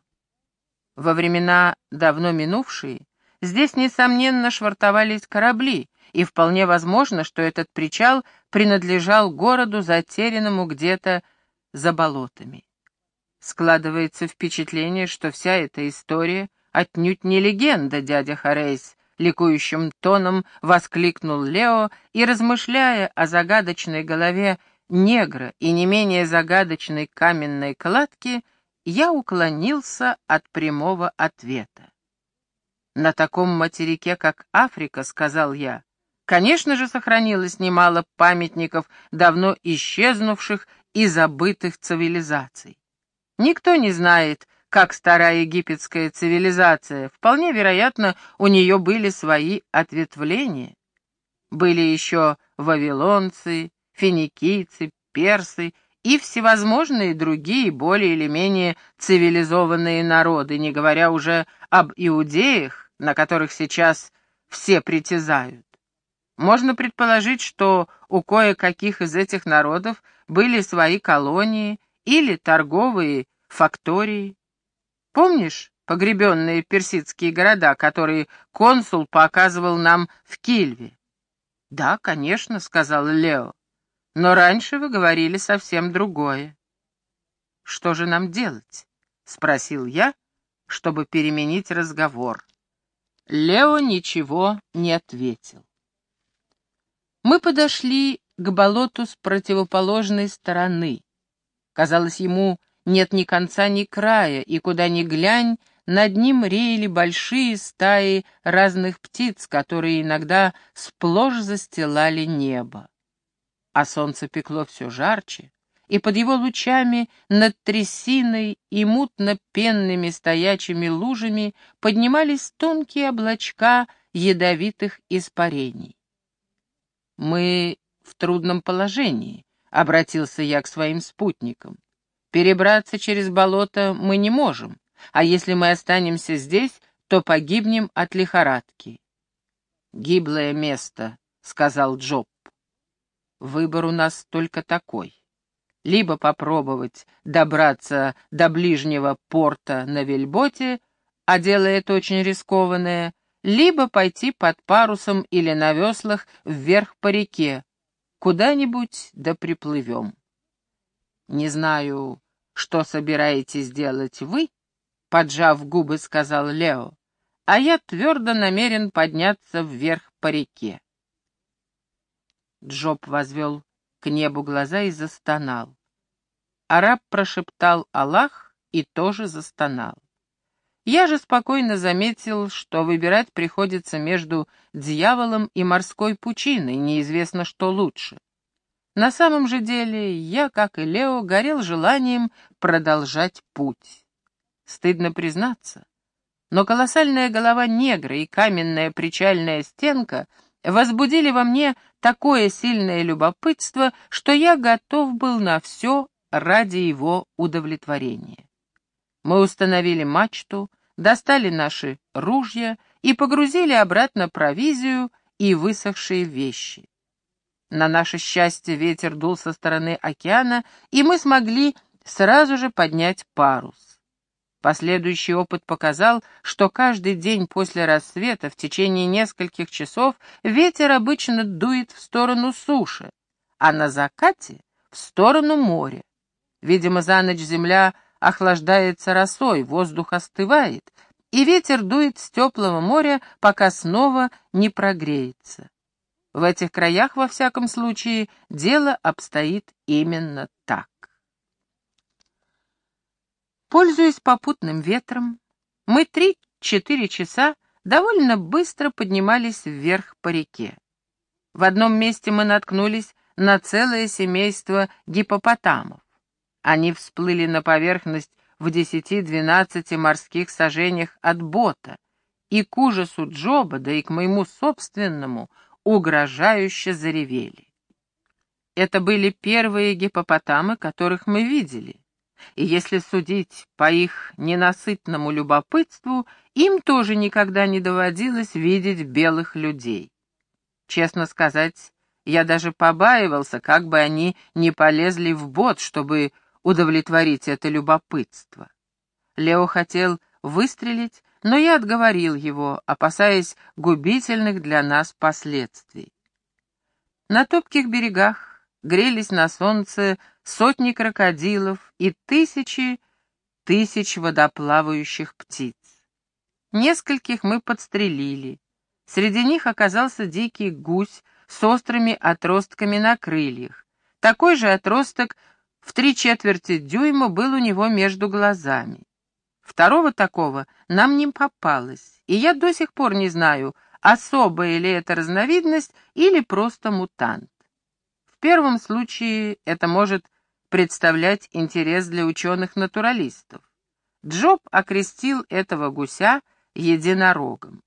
Во времена давно минувшие здесь, несомненно, швартовались корабли, и вполне возможно, что этот причал принадлежал городу, затерянному где-то за болотами. Складывается впечатление, что вся эта история отнюдь не легенда, дядя Хорейс, — ликующим тоном воскликнул Лео, и, размышляя о загадочной голове негра и не менее загадочной каменной кладке, я уклонился от прямого ответа. «На таком материке, как Африка, — сказал я, — конечно же, сохранилось немало памятников давно исчезнувших и забытых цивилизаций. Никто не знает, как старая египетская цивилизация, вполне вероятно, у нее были свои ответвления. Были еще вавилонцы, финикийцы, персы и всевозможные другие, более или менее цивилизованные народы, не говоря уже об иудеях, на которых сейчас все притязают. Можно предположить, что у кое-каких из этих народов были свои колонии или торговые фактории. Помнишь погребенные персидские города, которые консул показывал нам в Кильве? «Да, конечно», — сказал Лео. «Но раньше вы говорили совсем другое». «Что же нам делать?» — спросил я, чтобы переменить разговор. Лео ничего не ответил. Мы подошли к болоту с противоположной стороны. Казалось, ему нет ни конца, ни края, и куда ни глянь, над ним реяли большие стаи разных птиц, которые иногда сплошь застилали небо. А солнце пекло все жарче, и под его лучами над трясиной и мутно-пенными стоячими лужами поднимались тонкие облачка ядовитых испарений. «Мы в трудном положении», — обратился я к своим спутникам. «Перебраться через болото мы не можем, а если мы останемся здесь, то погибнем от лихорадки». «Гиблое место», — сказал Джоб. «Выбор у нас только такой. Либо попробовать добраться до ближнего порта на вельботе, а дело это очень рискованное, либо пойти под парусом или на веслах вверх по реке, куда-нибудь да приплывем. Не знаю, что собираетесь делать вы, — поджав губы, сказал Лео, — а я твердо намерен подняться вверх по реке. Джоб возвел к небу глаза и застонал. Араб прошептал «Аллах» и тоже застонал. Я же спокойно заметил, что выбирать приходится между дьяволом и морской пучиной, неизвестно, что лучше. На самом же деле я, как и Лео, горел желанием продолжать путь. Стыдно признаться, но колоссальная голова негра и каменная причальная стенка возбудили во мне такое сильное любопытство, что я готов был на все ради его удовлетворения. Мы установили мачту, достали наши ружья и погрузили обратно провизию и высохшие вещи. На наше счастье ветер дул со стороны океана, и мы смогли сразу же поднять парус. Последующий опыт показал, что каждый день после рассвета в течение нескольких часов ветер обычно дует в сторону суши, а на закате — в сторону моря. Видимо, за ночь земля охлаждается росой, воздух остывает, и ветер дует с теплого моря, пока снова не прогреется. В этих краях, во всяком случае, дело обстоит именно так. Пользуясь попутным ветром, мы три-четыре часа довольно быстро поднимались вверх по реке. В одном месте мы наткнулись на целое семейство гиппопотамов. Они всплыли на поверхность в десяти-двенадцати морских сажениях от бота, и к ужасу Джоба, да и к моему собственному, угрожающе заревели. Это были первые гиппопотамы, которых мы видели, и если судить по их ненасытному любопытству, им тоже никогда не доводилось видеть белых людей. Честно сказать, я даже побаивался, как бы они не полезли в бот, чтобы удовлетворить это любопытство. Лео хотел выстрелить, но я отговорил его, опасаясь губительных для нас последствий. На топких берегах грелись на солнце сотни крокодилов и тысячи тысяч водоплавающих птиц. Нескольких мы подстрелили. Среди них оказался дикий гусь с острыми отростками на крыльях. Такой же отросток в три четверти дюйма был у него между глазами. Второго такого нам не попалось, и я до сих пор не знаю, особая ли это разновидность или просто мутант. В первом случае это может представлять интерес для ученых-натуралистов. Джоб окрестил этого гуся единорогом.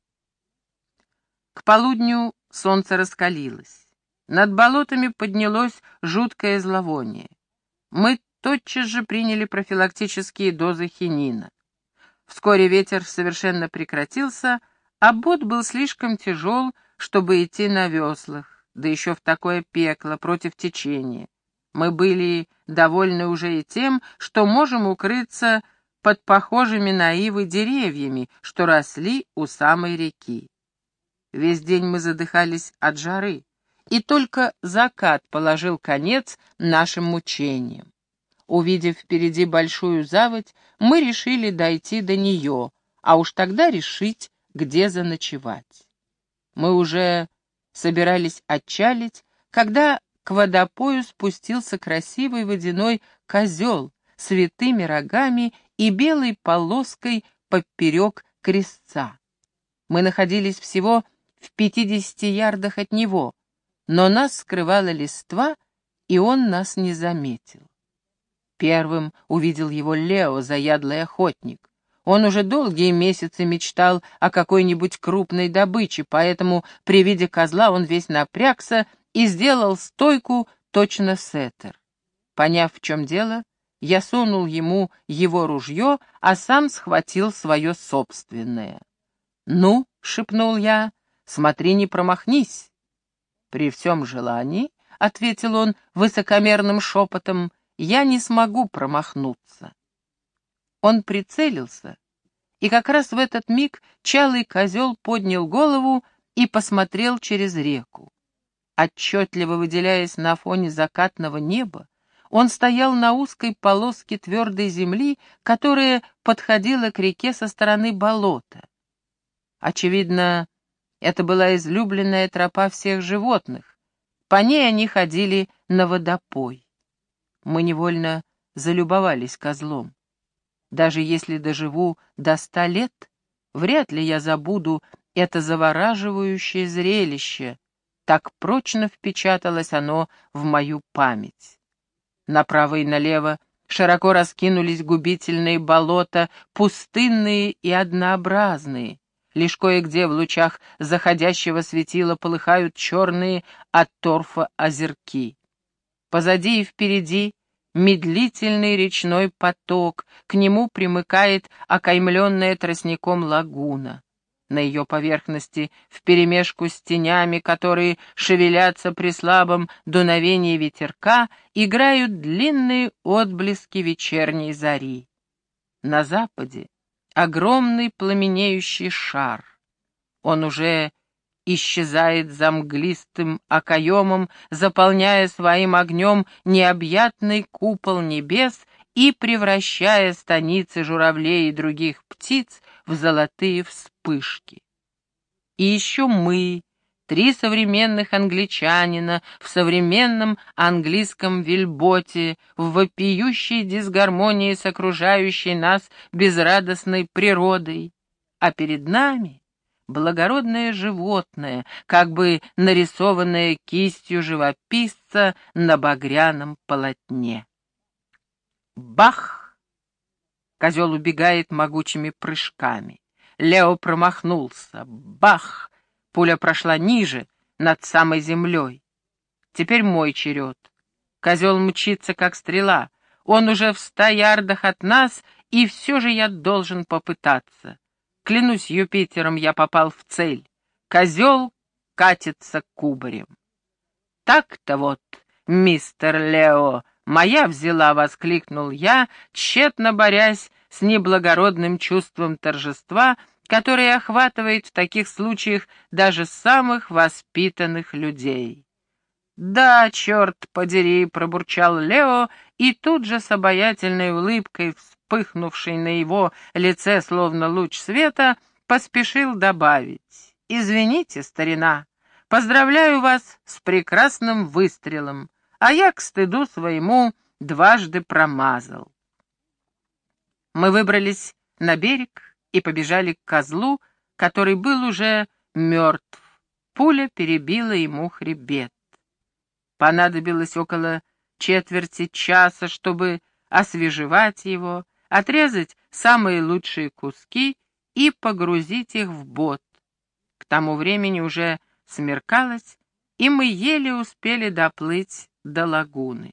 К полудню солнце раскалилось. Над болотами поднялось жуткое зловоние. Мы тотчас же приняли профилактические дозы хинина. Вскоре ветер совершенно прекратился, а бот был слишком тяжел, чтобы идти на веслах, да еще в такое пекло, против течения. Мы были довольны уже и тем, что можем укрыться под похожими на ивы деревьями, что росли у самой реки. Весь день мы задыхались от жары, и только закат положил конец нашим мучениям. Увидев впереди большую заводь, мы решили дойти до нее, а уж тогда решить, где заночевать. Мы уже собирались отчалить, когда к водопою спустился красивый водяной козел с витыми рогами и белой полоской поперек крестца. Мы находились всего в пятидесяти ярдах от него, но нас скрывала листва, и он нас не заметил. Первым увидел его Лео, заядлый охотник. Он уже долгие месяцы мечтал о какой-нибудь крупной добыче, поэтому при виде козла он весь напрягся и сделал стойку точно сеттер. Поняв, в чем дело, я сунул ему его ружье, а сам схватил свое собственное. «Ну», — шепнул я, — «смотри, не промахнись». «При всем желании», — ответил он высокомерным шепотом, — «я не смогу промахнуться». Он прицелился, и как раз в этот миг чалый козел поднял голову и посмотрел через реку. Отчетливо выделяясь на фоне закатного неба, он стоял на узкой полоске твердой земли, которая подходила к реке со стороны болота. Очевидно, это была излюбленная тропа всех животных. По ней они ходили на водопой. Мы невольно залюбовались козлом. Даже если доживу до ста лет, вряд ли я забуду это завораживающее зрелище. Так прочно впечаталось оно в мою память. Направо и налево широко раскинулись губительные болота, пустынные и однообразные. Лишь кое-где в лучах заходящего светила полыхают черные от торфа озерки. Позади и впереди медлительный речной поток, к нему примыкает окаймленная тростником лагуна. На ее поверхности, вперемешку с тенями, которые шевелятся при слабом дуновении ветерка, играют длинные отблески вечерней зари. На западе огромный пламенеющий шар. Он уже исчезает за мглистым окоемом, заполняя своим огнем необъятный купол небес и превращая станицы журавлей и других птиц в золотые вспышки. И еще мы, три современных англичанина в современном английском вельботе, в вопиющей дисгармонии с окружающей нас безрадостной природой, а перед нами благородное животное, как бы нарисованное кистью живописца на багряном полотне. Бах! Козел убегает могучими прыжками. Лео промахнулся. Бах! Пуля прошла ниже, над самой землей. Теперь мой черед. Козел мчится, как стрела. Он уже в ста ярдах от нас, и все же я должен попытаться. Клянусь Юпитером, я попал в цель. Козел катится кубарем. Так-то вот, мистер Лео, моя взяла, — воскликнул я, тщетно борясь с неблагородным чувством торжества, которое охватывает в таких случаях даже самых воспитанных людей. «Да, черт подери», — пробурчал Лео, и тут же с обаятельной улыбкой, вспыхнувшей на его лице словно луч света, поспешил добавить: «Извините, старина, поздравляю вас с прекрасным выстрелом, а я к стыду своему дважды промазал». Мы выбрались на берег и побежали к козлу, который был уже мертв. Пуля перебила ему хребет. Понадобилось около четверти часа, чтобы освежевать его, отрезать самые лучшие куски и погрузить их в бот. К тому времени уже смеркалось, и мы еле успели доплыть до лагуны.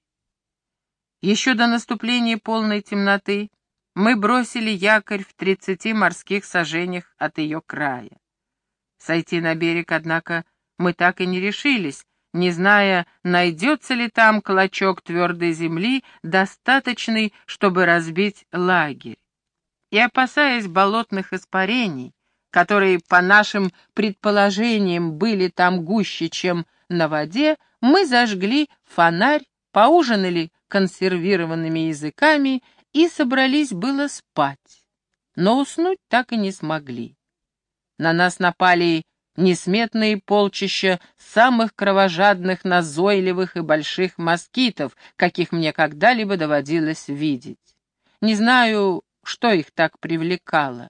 Еще до наступления полной темноты мы бросили якорь в тридцати морских саженях от ее края. Сойти на берег, однако, мы так и не решились, не зная, найдется ли там клочок твердой земли, достаточный, чтобы разбить лагерь. И, опасаясь болотных испарений, которые, по нашим предположениям, были там гуще, чем на воде, мы зажгли фонарь, поужинали консервированными языками и собрались было спать, но уснуть так и не смогли. На нас напали несметные полчища самых кровожадных, назойливых и больших москитов, каких мне когда-либо доводилось видеть. Не знаю, что их так привлекало.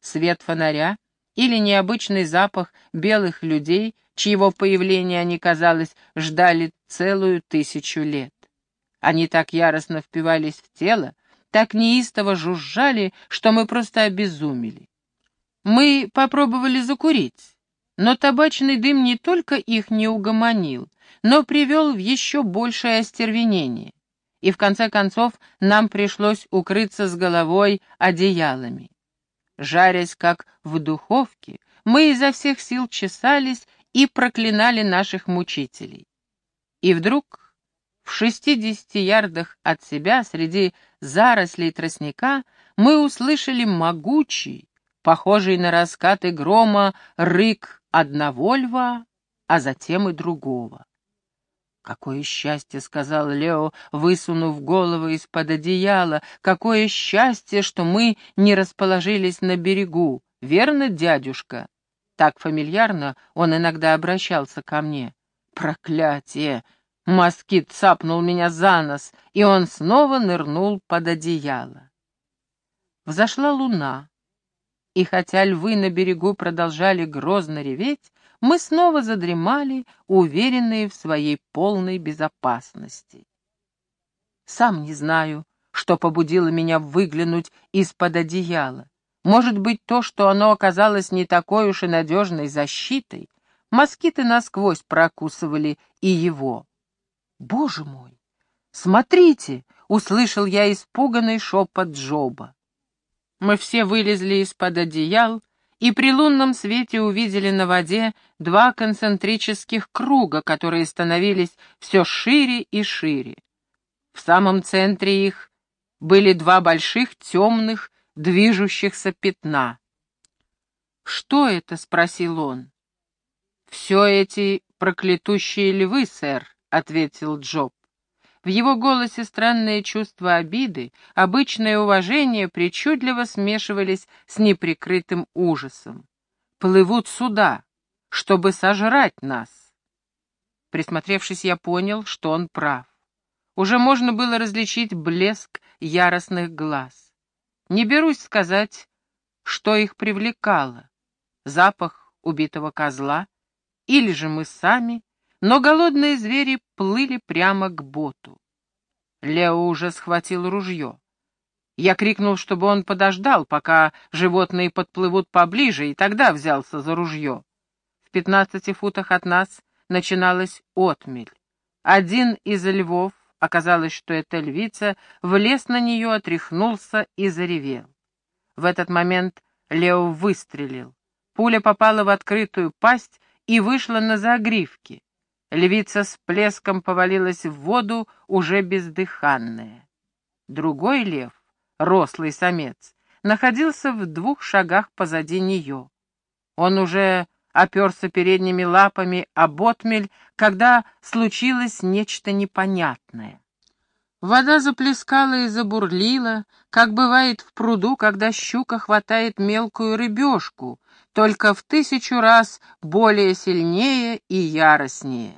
свет фонаря или необычный запах белых людей, чьего появления они, казалось, ждали целую тысячу лет. Они так яростно впивались в тело, так неистово жужжали, что мы просто обезумели. Мы попробовали закурить, но табачный дым не только их не угомонил, но привел в еще большее остервенение, и в конце концов нам пришлось укрыться с головой одеялами. Жарясь, как в духовке, мы изо всех сил чесались и проклинали наших мучителей. И вдруг, в шестидесяти ярдах от себя, среди зарослей тростника, мы услышали могучий, похожий на раскаты грома, рык одного льва, а затем и другого. «Какое счастье!» — сказал Лео, высунув голову из-под одеяла. «Какое счастье, что мы не расположились на берегу! Верно, дядюшка?» Так фамильярно он иногда обращался ко мне. «Проклятие!» Москит цапнул меня за нос, и он снова нырнул под одеяло. Взошла луна, и хотя львы на берегу продолжали грозно реветь, мы снова задремали, уверенные в своей полной безопасности. Сам не знаю, что побудило меня выглянуть из-под одеяла. Может быть, то, что оно оказалось не такой уж и надежной защитой. Москиты насквозь прокусывали и его. «Боже мой! Смотрите!» — услышал я испуганный шепот Джоба. Мы все вылезли из-под одеял и при лунном свете увидели на воде два концентрических круга, которые становились все шире и шире. В самом центре их были два больших темных движущихся пятна. «Что это?» — спросил он. «Все эти проклятущие львы, сэр», — ответил Джоб. В его голосе странное чувство обиды, обычное уважение причудливо смешивались с неприкрытым ужасом. «Плывут сюда, чтобы сожрать нас». Присмотревшись, я понял, что он прав. Уже можно было различить блеск яростных глаз. Не берусь сказать, что их привлекало. Запах убитого козла или же мы сами, но голодные звери плыли прямо к боту. Лео уже схватил ружье. Я крикнул, чтобы он подождал, пока животные подплывут поближе, и тогда взялся за ружье. В пятнадцати футах от нас начиналась отмель. Один из львов, оказалось, что это львица, влез на нее, отряхнулся и заревел. В этот момент Лео выстрелил. Пуля попала в открытую пасть и вышла на загривки. Львица с плеском повалилась в воду, уже бездыханная. Другой лев, рослый самец, находился в двух шагах позади нее. Он уже оперся передними лапами об отмель, когда случилось нечто непонятное. Вода заплескала и забурлила, как бывает в пруду, когда щука хватает мелкую рыбешку, только в тысячу раз более сильнее и яростнее.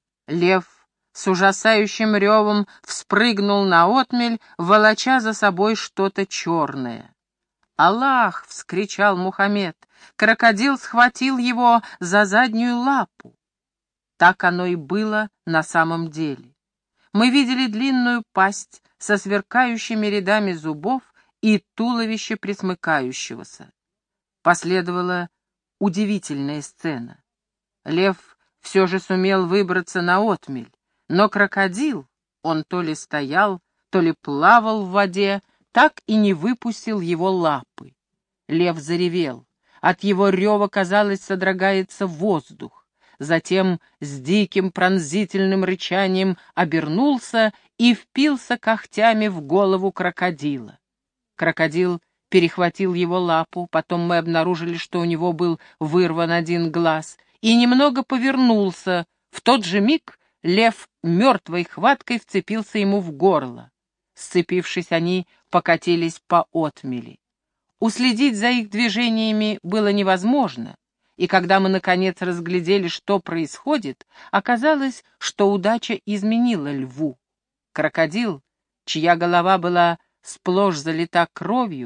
Лев с ужасающим ревом вспрыгнул на отмель, волоча за собой что-то черное. «Аллах!» — вскричал Мухаммед. Крокодил схватил его за заднюю лапу. Так оно и было на самом деле. Мы видели длинную пасть со сверкающими рядами зубов и туловище пресмыкающегося. Последовала удивительная сцена. Лев все же сумел выбраться на отмель, но крокодил, он то ли стоял, то ли плавал в воде, так и не выпустил его лапы. Лев заревел. От его рева, казалось, содрогается воздух. Затем с диким пронзительным рычанием обернулся и впился когтями в голову крокодила. Крокодил перехватил его лапу, потом мы обнаружили, что у него был вырван один глаз, и немного повернулся. В тот же миг лев мертвой хваткой вцепился ему в горло. Сцепившись, они покатились по отмели. Уследить за их движениями было невозможно, и когда мы, наконец, разглядели, что происходит, оказалось, что удача изменила льву. Крокодил, чья голова была сплошь залита кровью,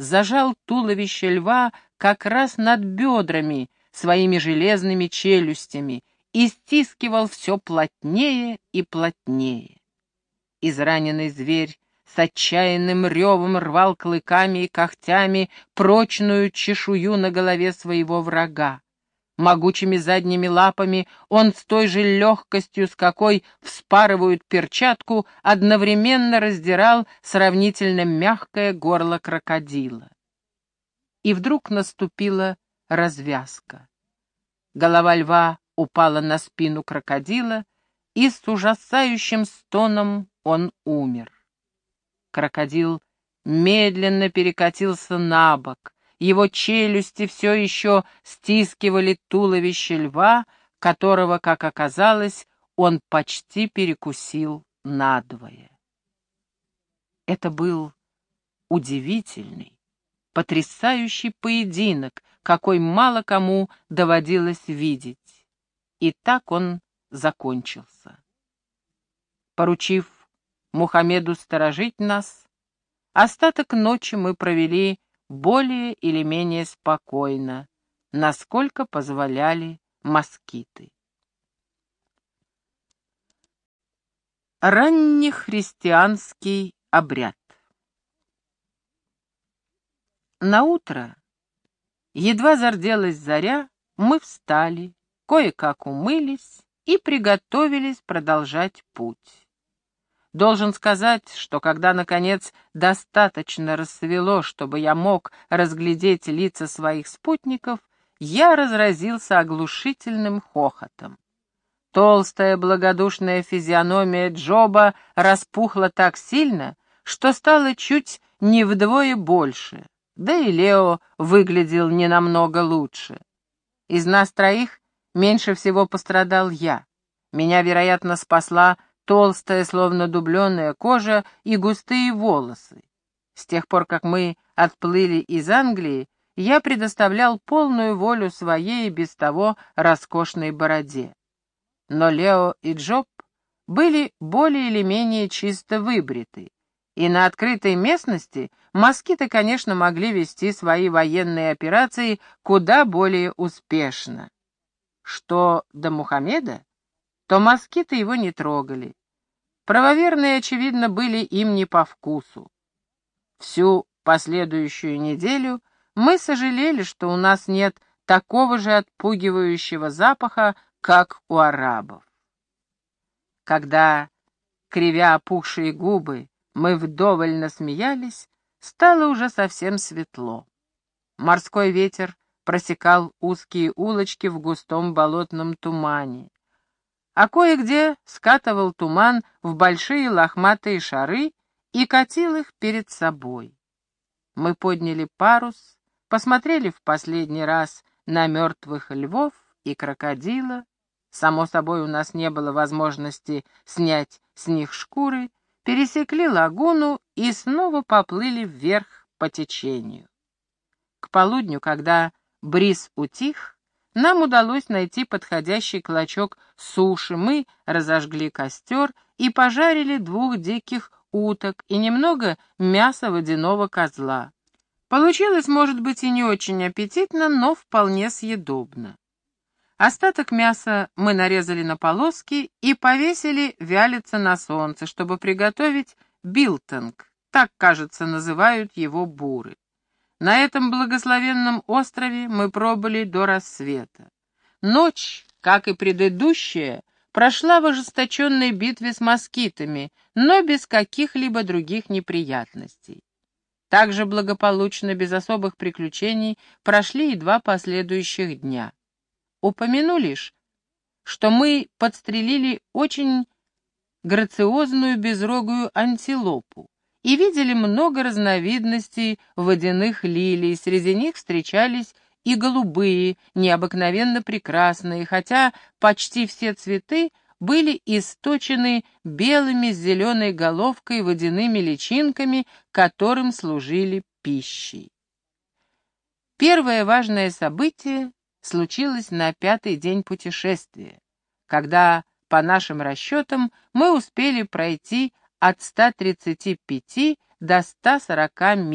зажал туловище льва как раз над бедрами своими железными челюстями и стискивал все плотнее и плотнее. Израненный зверь с отчаянным ревом рвал клыками и когтями прочную чешую на голове своего врага. Могучими задними лапами он с той же легкостью, с какой вспарывают перчатку, одновременно раздирал сравнительно мягкое горло крокодила. И вдруг наступила развязка. Голова льва упала на спину крокодила, и с ужасающим стоном он умер. Крокодил медленно перекатился на бок, его челюсти все еще стискивали туловище льва, которого, как оказалось, он почти перекусил надвое. Это был удивительный, потрясающий поединок, какой мало кому доводилось видеть. И так он закончился. Поручив Мухаммеду сторожить нас, остаток ночи мы провели более или менее спокойно, насколько позволяли москиты. Раннехристианский обряд. Наутро, едва зарделась заря, мы встали, кое-как умылись и приготовились продолжать путь. Должен сказать, что когда, наконец, достаточно рассвело, чтобы я мог разглядеть лица своих спутников, я разразился оглушительным хохотом. Толстая благодушная физиономия Джоба распухла так сильно, что стало чуть не вдвое больше, да и Лео выглядел не намного лучше. Из нас троих меньше всего пострадал я. Меня, вероятно, спасла толстая, словно дубленая кожа и густые волосы. С тех пор, как мы отплыли из Англии, я предоставлял полную волю своей без того роскошной бороде. Но Лео и Джоб были более или менее чисто выбриты, и на открытой местности москиты, конечно, могли вести свои военные операции куда более успешно. Что до Мухаммеда, то москиты его не трогали. Правоверные, очевидно, были им не по вкусу. Всю последующую неделю мы сожалели, что у нас нет такого же отпугивающего запаха, как у арабов. Когда, кривя опухшие губы, мы вдоволь насмеялись, стало уже совсем светло. Морской ветер просекал узкие улочки в густом болотном тумане, а кое-где скатывал туман в большие лохматые шары и катил их перед собой. Мы подняли парус, посмотрели в последний раз на мертвых львов и крокодила. Само собой, у нас не было возможности снять с них шкуры, пересекли лагуну и снова поплыли вверх по течению. К полудню, когда бриз утих, нам удалось найти подходящий клочок суши. Мы разожгли костер и пожарили двух диких уток и немного мяса водяного козла. Получилось, может быть, и не очень аппетитно, но вполне съедобно. Остаток мяса мы нарезали на полоски и повесили вялиться на солнце, чтобы приготовить билтинг, так, кажется, называют его буры. На этом благословенном острове мы пробыли до рассвета. Ночь, как и предыдущая, прошла в ожесточенной битве с москитами, но без каких-либо других неприятностей. Также благополучно, без особых приключений, прошли и два последующих дня. Упомяну лишь, что мы подстрелили очень грациозную безрогую антилопу и видели много разновидностей водяных лилий, среди них встречались и голубые, необыкновенно прекрасные, хотя почти все цветы были источены белыми с зеленой головкой водяными личинками, которым служили пищей. Первое важное событие случилось на пятый день путешествия, когда, по нашим расчетам, мы успели пройти от ста тридцати пяти до ста сорока миль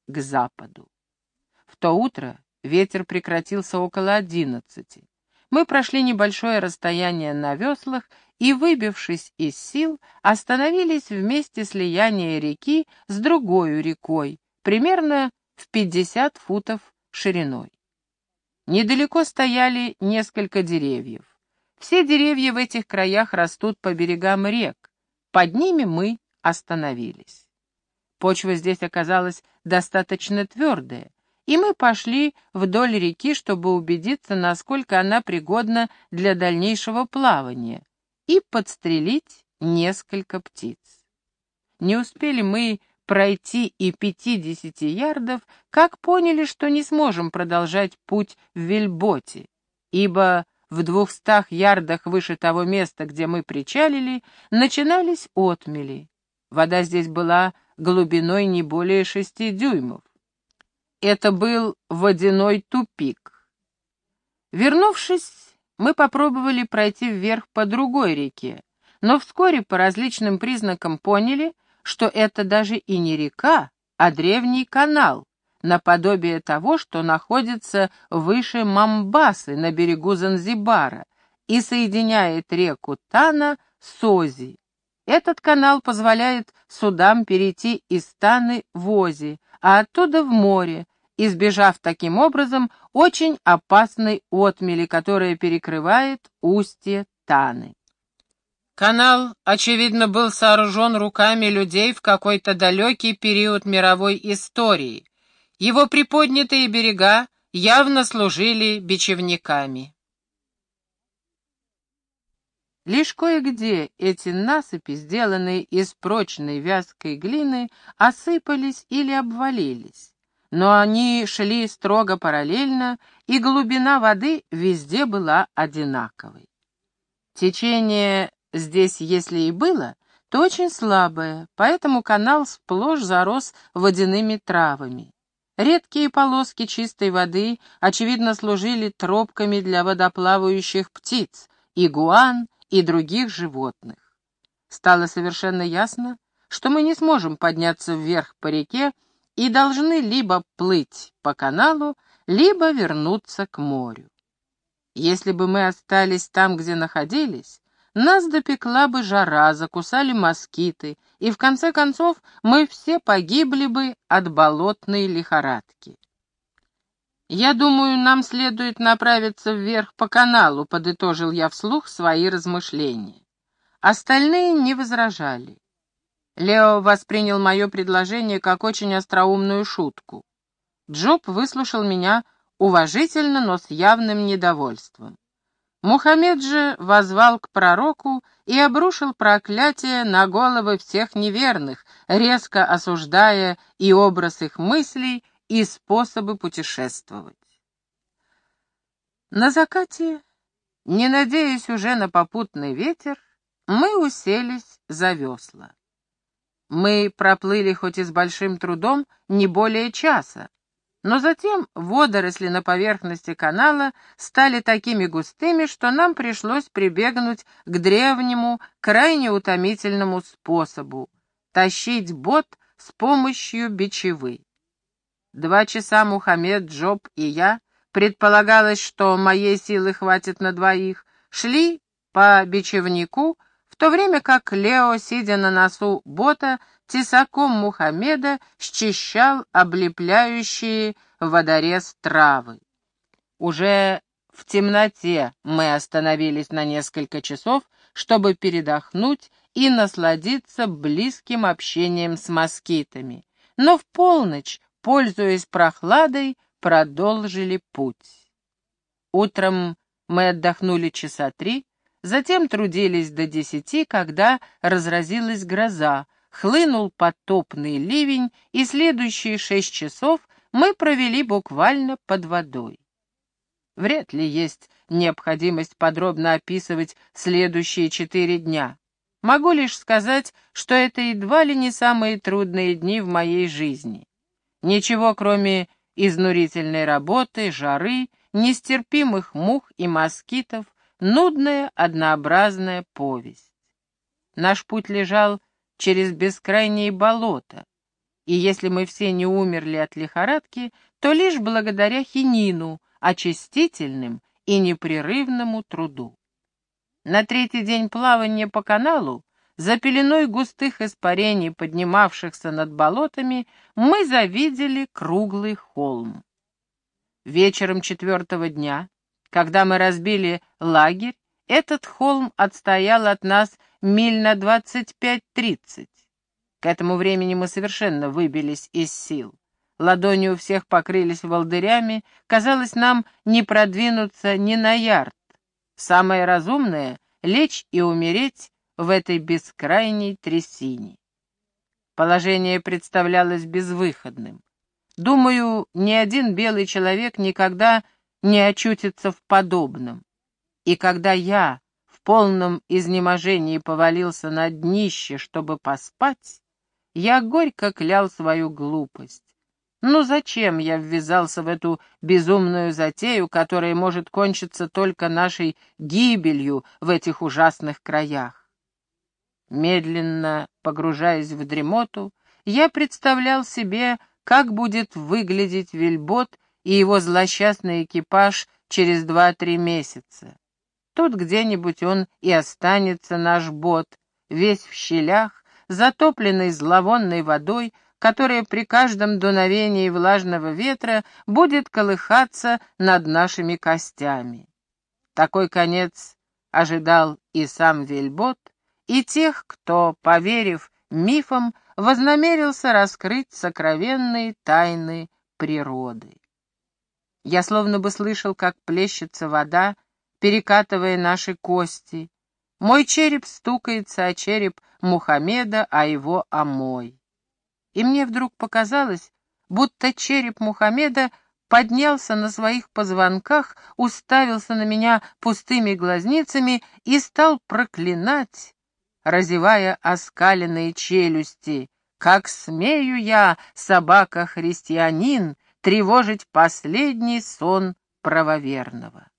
к западу. В то утро ветер прекратился около одиннадцати. Мы прошли небольшое расстояние на веслах и, выбившись из сил, остановились в месте слияния реки с другой рекой, примерно в пятьдесят футов шириной. Недалеко стояли несколько деревьев. Все деревья в этих краях растут по берегам рек. Под ними мы остановились. Почва здесь оказалась достаточно твердая, и мы пошли вдоль реки, чтобы убедиться, насколько она пригодна для дальнейшего плавания, и подстрелить несколько птиц. Не успели мы пройти и пятидесяти ярдов, как поняли, что не сможем продолжать путь в вельботе, ибо в двухстах ярдах выше того места, где мы причалили, начинались отмели. Вода здесь была глубиной не более шести дюймов. Это был водяной тупик. Вернувшись, мы попробовали пройти вверх по другой реке, но вскоре по различным признакам поняли, что это даже и не река, а древний канал, наподобие того, что находится выше Мамбасы на берегу Занзибара и соединяет реку Тана с Ози. Этот канал позволяет судам перейти из Таны в Ози, а оттуда в море, избежав таким образом очень опасной отмели, которая перекрывает устье Таны. Канал, очевидно, был сооружен руками людей в какой-то далекий период мировой истории. Его приподнятые берега явно служили бичевниками. Лишь кое-где эти насыпи, сделанные из прочной вязкой глины, осыпались или обвалились. Но они шли строго параллельно, и глубина воды везде была одинаковой. Течение здесь, если и было, то очень слабое, поэтому канал сплошь зарос водяными травами. Редкие полоски чистой воды, очевидно, служили тропками для водоплавающих птиц, игуан и других животных. Стало совершенно ясно, что мы не сможем подняться вверх по реке и должны либо плыть по каналу, либо вернуться к морю. Если бы мы остались там, где находились, нас допекла бы жара, закусали москиты, и в конце концов мы все погибли бы от болотной лихорадки. «Я думаю, нам следует направиться вверх по каналу», — подытожил я вслух свои размышления. Остальные не возражали. Лео воспринял мое предложение как очень остроумную шутку. Джоб выслушал меня уважительно, но с явным недовольством. Мухаммед же воззвал к пророку и обрушил проклятие на головы всех неверных, резко осуждая и образ их мыслей, и способы путешествовать. На закате, не надеясь уже на попутный ветер, мы уселись за весла. Мы проплыли хоть и с большим трудом не более часа, но затем водоросли на поверхности канала стали такими густыми, что нам пришлось прибегнуть к древнему, крайне утомительному способу — тащить бот с помощью бичевы. Два часа Мухаммед, Джоб и я, предполагалось, что моей силы хватит на двоих, шли по бичевнику, в то время как Лео, сидя на носу бота, тесаком Мухаммеда счищал облепляющие водорез травы. Уже в темноте мы остановились на несколько часов, чтобы передохнуть и насладиться близким общением с москитами, но в полночь, пользуясь прохладой, продолжили путь. Утром мы отдохнули часа три, затем трудились до десяти, когда разразилась гроза, хлынул потопный ливень, и следующие шесть часов мы провели буквально под водой. Вряд ли есть необходимость подробно описывать следующие четыре дня. Могу лишь сказать, что это едва ли не самые трудные дни в моей жизни. Ничего, кроме изнурительной работы, жары, нестерпимых мух и москитов, нудная, однообразная повесть. Наш путь лежал через бескрайние болота, И если мы все не умерли от лихорадки, то лишь благодаря хинину, очистительным и непрерывному труду. На третий день плавания по каналу, за пеленой густых испарений, поднимавшихся над болотами, мы завидели круглый холм. Вечером четвертого дня, когда мы разбили лагерь, этот холм отстоял от нас миль на двадцать пять-тридцать. К этому времени мы совершенно выбились из сил. Ладони у всех покрылись волдырями, казалось, нам не продвинуться ни на ярд. Самое разумное — лечь и умереть в этой бескрайней трясине. Положение представлялось безвыходным. Думаю, ни один белый человек никогда не очутится в подобном. И когда я в полном изнеможении повалился на днище, чтобы поспать, я горько клял свою глупость. Ну зачем я ввязался в эту безумную затею, которая может кончиться только нашей гибелью в этих ужасных краях? Медленно погружаясь в дремоту, я представлял себе, как будет выглядеть Вильбот и его злосчастный экипаж через два-три месяца. Тут где-нибудь он и останется, наш бот, весь в щелях, затопленный зловонной водой, которая при каждом дуновении влажного ветра будет колыхаться над нашими костями. Такой конец ожидал и сам Вильбот, и тех, кто, поверив мифам, вознамерился раскрыть сокровенные тайны природы. Я словно бы слышал, как плещется вода, перекатывая наши кости. Мой череп стукается о череп Мухаммеда, а его о мой. И мне вдруг показалось, будто череп Мухаммеда поднялся на своих позвонках, уставился на меня пустыми глазницами и стал проклинать, разевая оскаленные челюсти: «Как смею я, собака-христианин, тревожить последний сон правоверного!»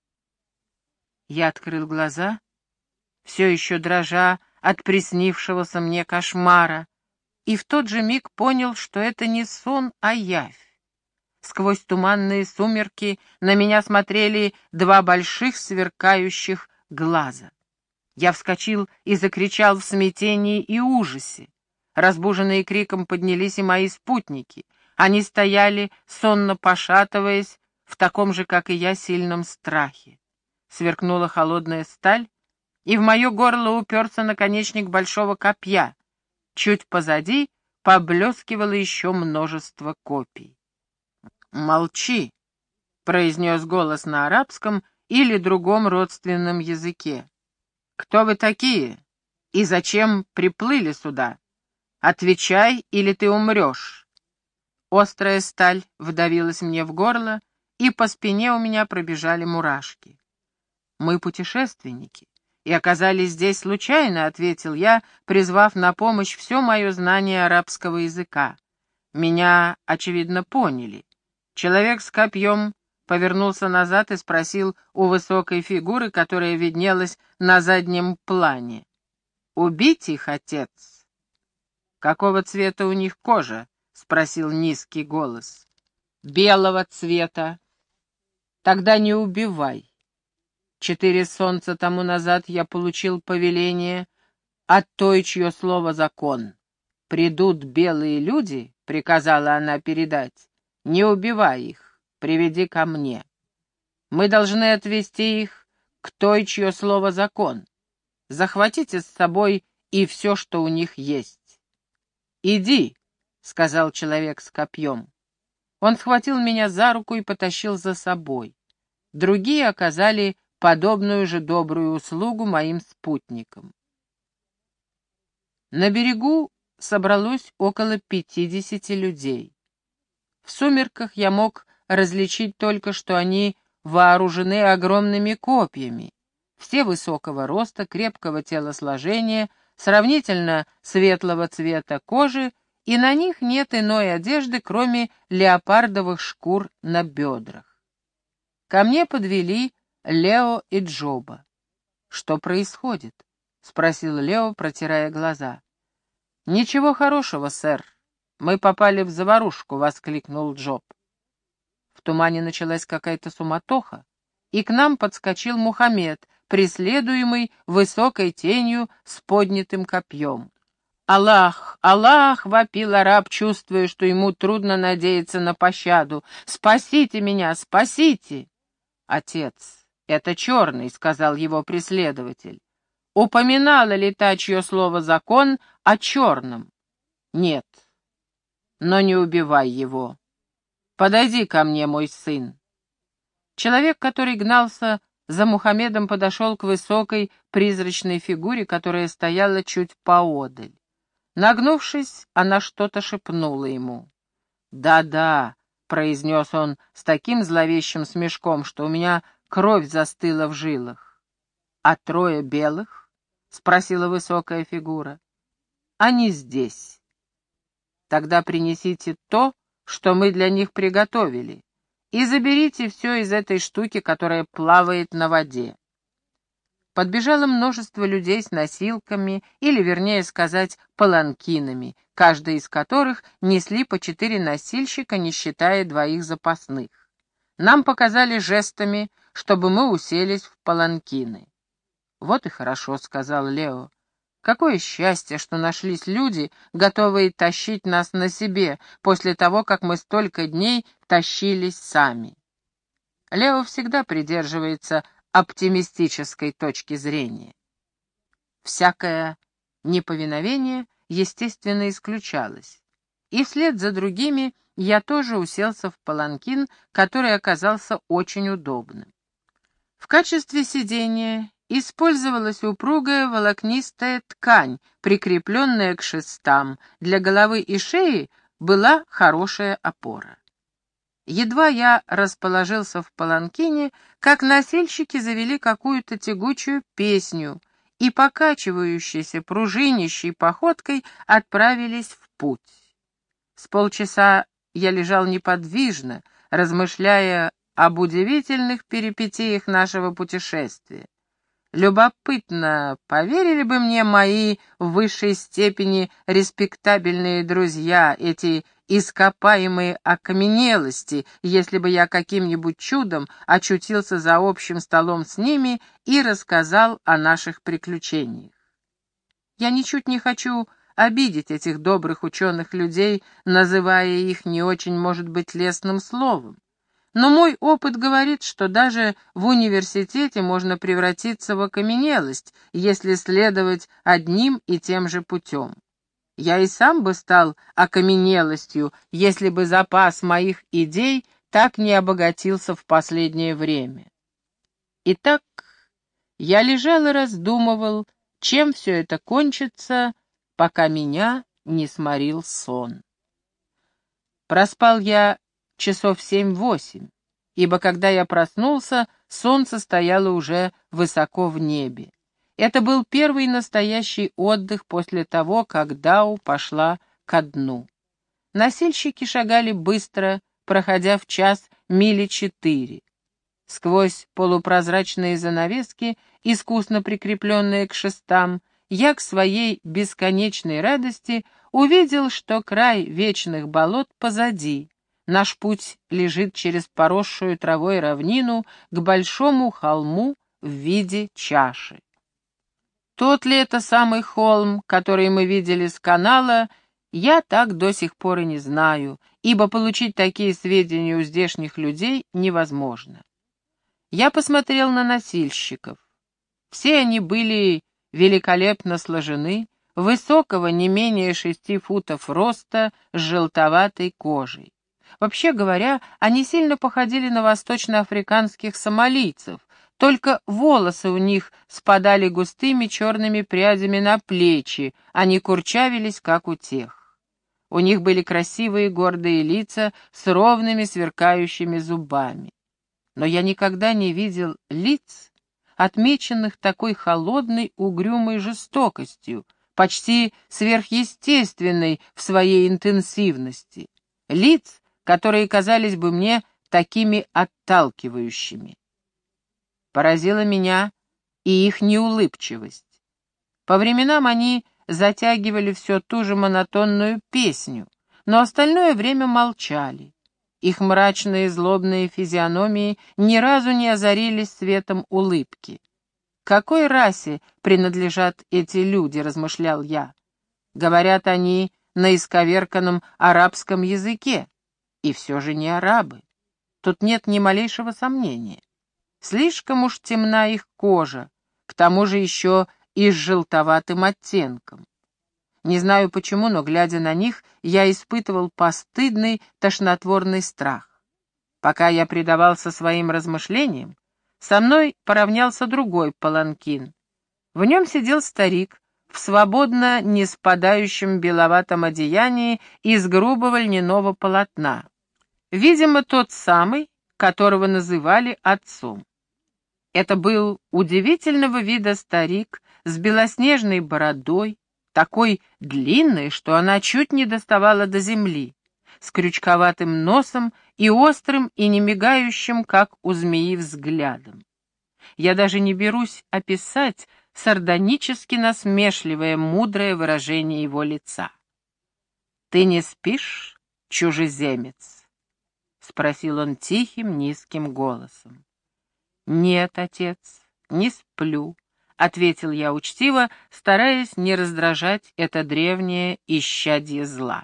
Я открыл глаза, все еще дрожа от приснившегося мне кошмара, и в тот же миг понял, что это не сон, а явь. Сквозь туманные сумерки на меня смотрели два больших сверкающих глаза. Я вскочил и закричал в смятении и ужасе. Разбуженные криком поднялись и мои спутники. Они стояли, сонно пошатываясь, в таком же, как и я, сильном страхе. Сверкнула холодная сталь, и в мое горло уперся наконечник большого копья. Чуть позади поблескивало еще множество копий. «Молчи!» — произнес голос на арабском или другом родственном языке. «Кто вы такие? И зачем приплыли сюда? Отвечай, или ты умрешь!» Острая сталь вдавилась мне в горло, и по спине у меня пробежали мурашки. «Мы путешественники и оказались здесь случайно», — ответил я, призвав на помощь все мое знание арабского языка. Меня, очевидно, поняли. Человек с копьем повернулся назад и спросил у высокой фигуры, которая виднелась на заднем плане: «Убить их, отец?» «Какого цвета у них кожа?» — спросил низкий голос. «Белого цвета». «Тогда не убивай. Четыре солнца тому назад я получил повеление от той, чье слово закон. Придут белые люди, — приказала она передать, — не убивай их, приведи ко мне. Мы должны отвезти их к той, чье слово закон. Захватите с собой и все, что у них есть». «Иди», — сказал человек с копьем. Он схватил меня за руку и потащил за собой. Другие оказали подобную же добрую услугу моим спутникам. На берегу собралось около пятидесяти людей. В сумерках я мог различить только, что они вооружены огромными копьями, все высокого роста, крепкого телосложения, сравнительно светлого цвета кожи, и на них нет иной одежды, кроме леопардовых шкур на бедрах. Ко мне подвели Лео и Джоба. «Что происходит?» — спросил Лео, протирая глаза. «Ничего хорошего, сэр. мы попали в заварушку!» — воскликнул Джоб. В тумане началась какая-то суматоха, и к нам подскочил Мухаммед, преследуемый высокой тенью с поднятым копьем. «Аллах! Аллах!» — вопил араб, чувствуя, что ему трудно надеяться на пощаду. «Спасите меня! Спасите!» «Отец, это черный», — сказал его преследователь. «Упоминала ли та, чье слово закон, о черном?» «Нет, но не убивай его. Подойди ко мне, мой сын». Человек, который гнался за Мухаммедом, подошел к высокой призрачной фигуре, которая стояла чуть поодаль. Нагнувшись, она что-то шепнула ему. «Да-да», — произнес он с таким зловещим смешком, что у меня кровь застыла в жилах. «А трое белых?» — спросила высокая фигура. «Они здесь. Тогда принесите то, что мы для них приготовили, и заберите все из этой штуки, которая плавает на воде». Подбежало множество людей с носилками, или, вернее сказать, паланкинами, каждый из которых несли по четыре носильщика, не считая двоих запасных. Нам показали жестами, чтобы мы уселись в паланкины. «Вот и хорошо», — сказал Лео. «Какое счастье, что нашлись люди, готовые тащить нас на себе, после того, как мы столько дней тащились сами». Лео всегда придерживается оптимистической точки зрения. Всякое неповиновение, естественно, исключалось. И вслед за другими я тоже уселся в паланкин, который оказался очень удобным. В качестве сидения использовалась упругая волокнистая ткань, прикрепленная к шестам. Для головы и шеи была хорошая опора. Едва я расположился в паланкине, как носильщики завели какую-то тягучую песню и, покачивающейся пружинищей походкой, отправились в путь. С полчаса я лежал неподвижно, размышляя об удивительных перипетиях нашего путешествия. Любопытно, поверили бы мне мои в высшей степени респектабельные друзья, эти ископаемые окаменелости, если бы я каким-нибудь чудом очутился за общим столом с ними и рассказал о наших приключениях. Я ничуть не хочу обидеть этих добрых ученых людей, называя их не очень, может быть, лестным словом. Но мой опыт говорит, что даже в университете можно превратиться в окаменелость, если следовать одним и тем же путем. Я и сам бы стал окаменелостью, если бы запас моих идей так не обогатился в последнее время. Итак, я лежал и раздумывал, чем все это кончится, пока меня не сморил сон. Проспал я часов семь-восемь, ибо когда я проснулся, солнце стояло уже высоко в небе. Это был первый настоящий отдых после того, как Дау пошла ко дну. Носильщики шагали быстро, проходя в час мили четыре. Сквозь полупрозрачные занавески, искусно прикрепленные к шестам, я к своей бесконечной радости увидел, что край вечных болот позади. Наш путь лежит через поросшую травой равнину к большому холму в виде чаши. Тот ли это самый холм, который мы видели с канала, я так до сих пор и не знаю, ибо получить такие сведения у здешних людей невозможно. Я посмотрел на носильщиков. Все они были великолепно сложены, высокого не менее шести футов роста, с желтоватой кожей. Вообще говоря, они сильно походили на восточноафриканских сомалийцев, только волосы у них спадали густыми черными прядями на плечи, они курчавились, как у тех. У них были красивые гордые лица с ровными сверкающими зубами. Но я никогда не видел лиц, отмеченных такой холодной, угрюмой жестокостью, почти сверхъестественной в своей интенсивности, лиц, которые казались бы мне такими отталкивающими. Поразила меня и их неулыбчивость. По временам они затягивали все ту же монотонную песню, но остальное время молчали. Их мрачные злобные физиономии ни разу не озарились светом улыбки. «Какой расе принадлежат эти люди?» — размышлял я. Говорят они на исковерканном арабском языке, и все же не арабы. Тут нет ни малейшего сомнения. Слишком уж темна их кожа, к тому же еще и с желтоватым оттенком. Не знаю почему, но, глядя на них, я испытывал постыдный, тошнотворный страх. Пока я предавался своим размышлениям, со мной поравнялся другой паланкин. В нем сидел старик в свободно не спадающем беловатом одеянии из грубого льняного полотна. Видимо, тот самый, которого называли отцом. Это был удивительного вида старик с белоснежной бородой, такой длинной, что она чуть не доставала до земли, с крючковатым носом и острым и не мигающим, как у змеи, взглядом. Я даже не берусь описать сардонически насмешливое, мудрое выражение его лица. «Ты не спишь, чужеземец?» — спросил он тихим, низким голосом. «Нет, отец, не сплю», — ответил я учтиво, стараясь не раздражать это древнее исчадье зла.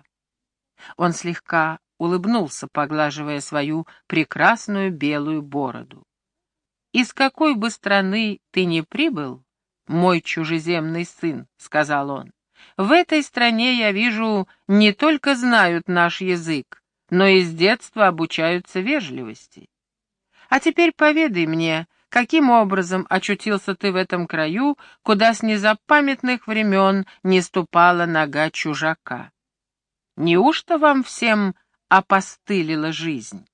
Он слегка улыбнулся, поглаживая свою прекрасную белую бороду. «Из какой бы страны ты ни прибыл, мой чужеземный сын», — сказал он, — «в этой стране, я вижу, не только знают наш язык, но и с детства обучаются вежливости. А теперь поведай мне, каким образом очутился ты в этом краю, куда с незапамятных времен не ступала нога чужака? Неужто вам всем опостылила жизнь?»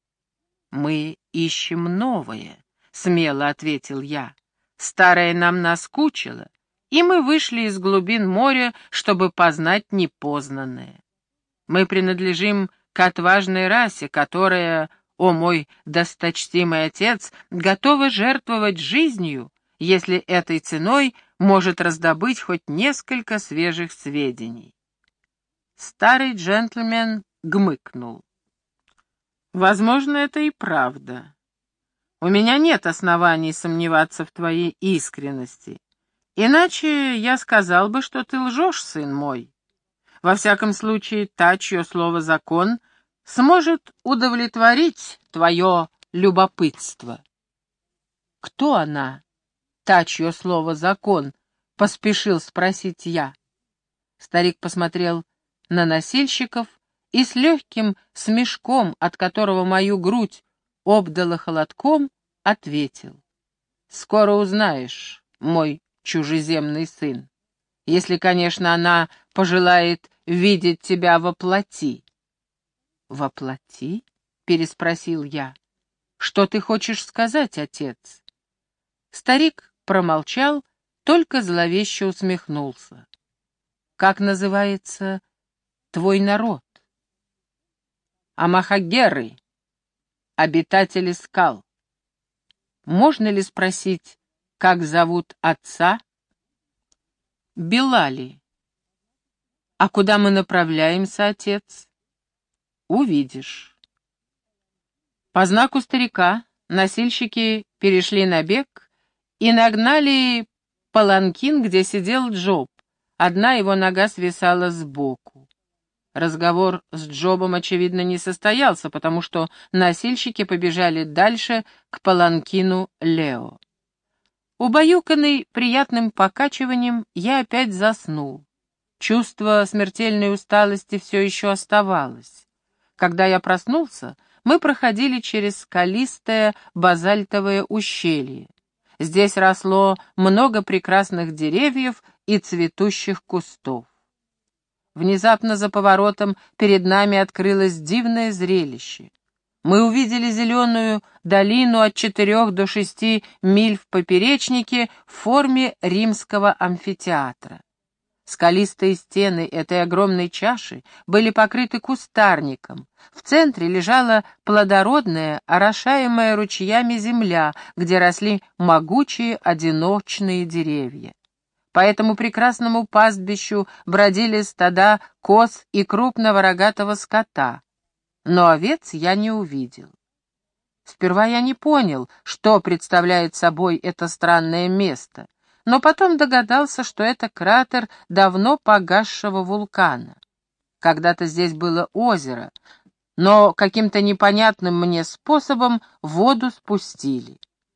«Мы ищем новое», — смело ответил я. «Старое нам наскучило, и мы вышли из глубин моря, чтобы познать непознанное. Мы принадлежим к отважной расе, которая, о мой досточтимый отец, готова жертвовать жизнью, если этой ценой может раздобыть хоть несколько свежих сведений». Старый джентльмен гмыкнул. «Возможно, это и правда. У меня нет оснований сомневаться в твоей искренности. Иначе я сказал бы, что ты лжешь, сын мой. Во всяком случае, та, чье слово закон, сможет удовлетворить твое любопытство». «Кто она, та, чье слово закон?» — поспешил спросить я. Старик посмотрел на носильщиков и с легким смешком, от которого мою грудь обдало холодком, ответил: «Скоро узнаешь, мой чужеземный сын, если, конечно, она пожелает видеть тебя во плоти». «Во плоти?» — переспросил я. «Что ты хочешь сказать, отец?» Старик промолчал, только зловеще усмехнулся. «Как называется твой народ?» «Амахагеры, обитатели скал». «Можно ли спросить, как зовут отца?» «Белали». «А куда мы направляемся, отец?» «Увидишь». По знаку старика носильщики перешли на бег и нагнали паланкин, где сидел Джоб. Одна его нога свисала сбоку. Разговор с Джобом, очевидно, не состоялся, потому что носильщики побежали дальше к паланкину Лео. Убаюканный приятным покачиванием, я опять заснул. Чувство смертельной усталости все еще оставалось. Когда я проснулся, мы проходили через скалистое базальтовое ущелье. Здесь росло много прекрасных деревьев и цветущих кустов. Внезапно за поворотом перед нами открылось дивное зрелище. Мы увидели зеленую долину от четырех до шести миль в поперечнике в форме римского амфитеатра. Скалистые стены этой огромной чаши были покрыты кустарником. В центре лежала плодородная, орошаемая ручьями земля, где росли могучие одиночные деревья. По этому прекрасному пастбищу бродили стада коз и крупного рогатого скота, но овец я не увидел. Сперва я не понял, что представляет собой это странное место, но потом догадался, что это кратер давно погасшего вулкана. Когда-то здесь было озеро, но каким-то непонятным мне способом воду спустили.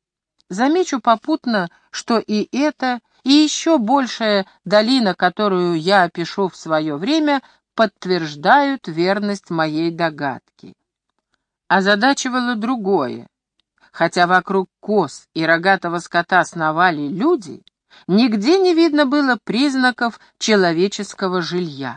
Замечу попутно, что и это, и еще большая долина, которую я опишу в свое время, подтверждают верность моей догадки. Озадачивало другое. Хотя вокруг коз и рогатого скота сновали люди, нигде не видно было признаков человеческого жилья.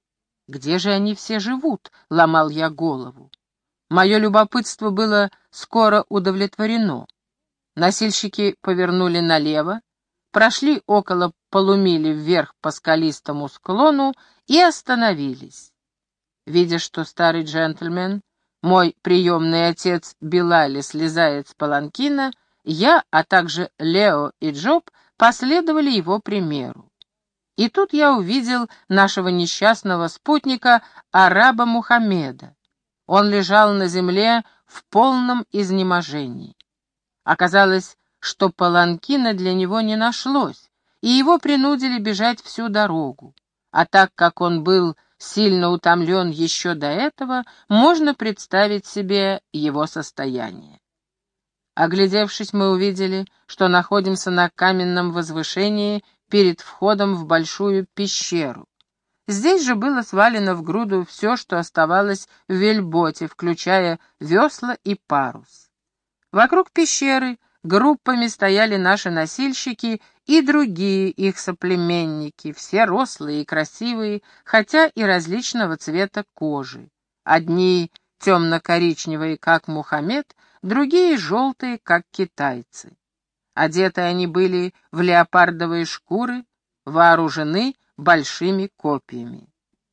«Где же они все живут?» — ломал я голову. Мое любопытство было скоро удовлетворено. Носильщики повернули налево, прошли около полумили вверх по скалистому склону и остановились. Видя, что старый джентльмен, мой приемный отец Билали, слезает с паланкина, я, а также Лео и Джоб последовали его примеру. И тут я увидел нашего несчастного спутника, араба Мухаммеда. Он лежал на земле в полном изнеможении. Оказалось, что паланкина для него не нашлось, и его принудили бежать всю дорогу. А так как он был сильно утомлен еще до этого, можно представить себе его состояние. Оглядевшись, мы увидели, что находимся на каменном возвышении перед входом в большую пещеру. Здесь же было свалено в груду все, что оставалось в вельботе, включая весла и парус. Вокруг пещеры группами стояли наши носильщики и другие их соплеменники, все рослые и красивые, хотя и различного цвета кожи. Одни темно-коричневые, как Мухаммед, другие желтые, как китайцы. Одеты они были в леопардовые шкуры, вооружены большими копьями.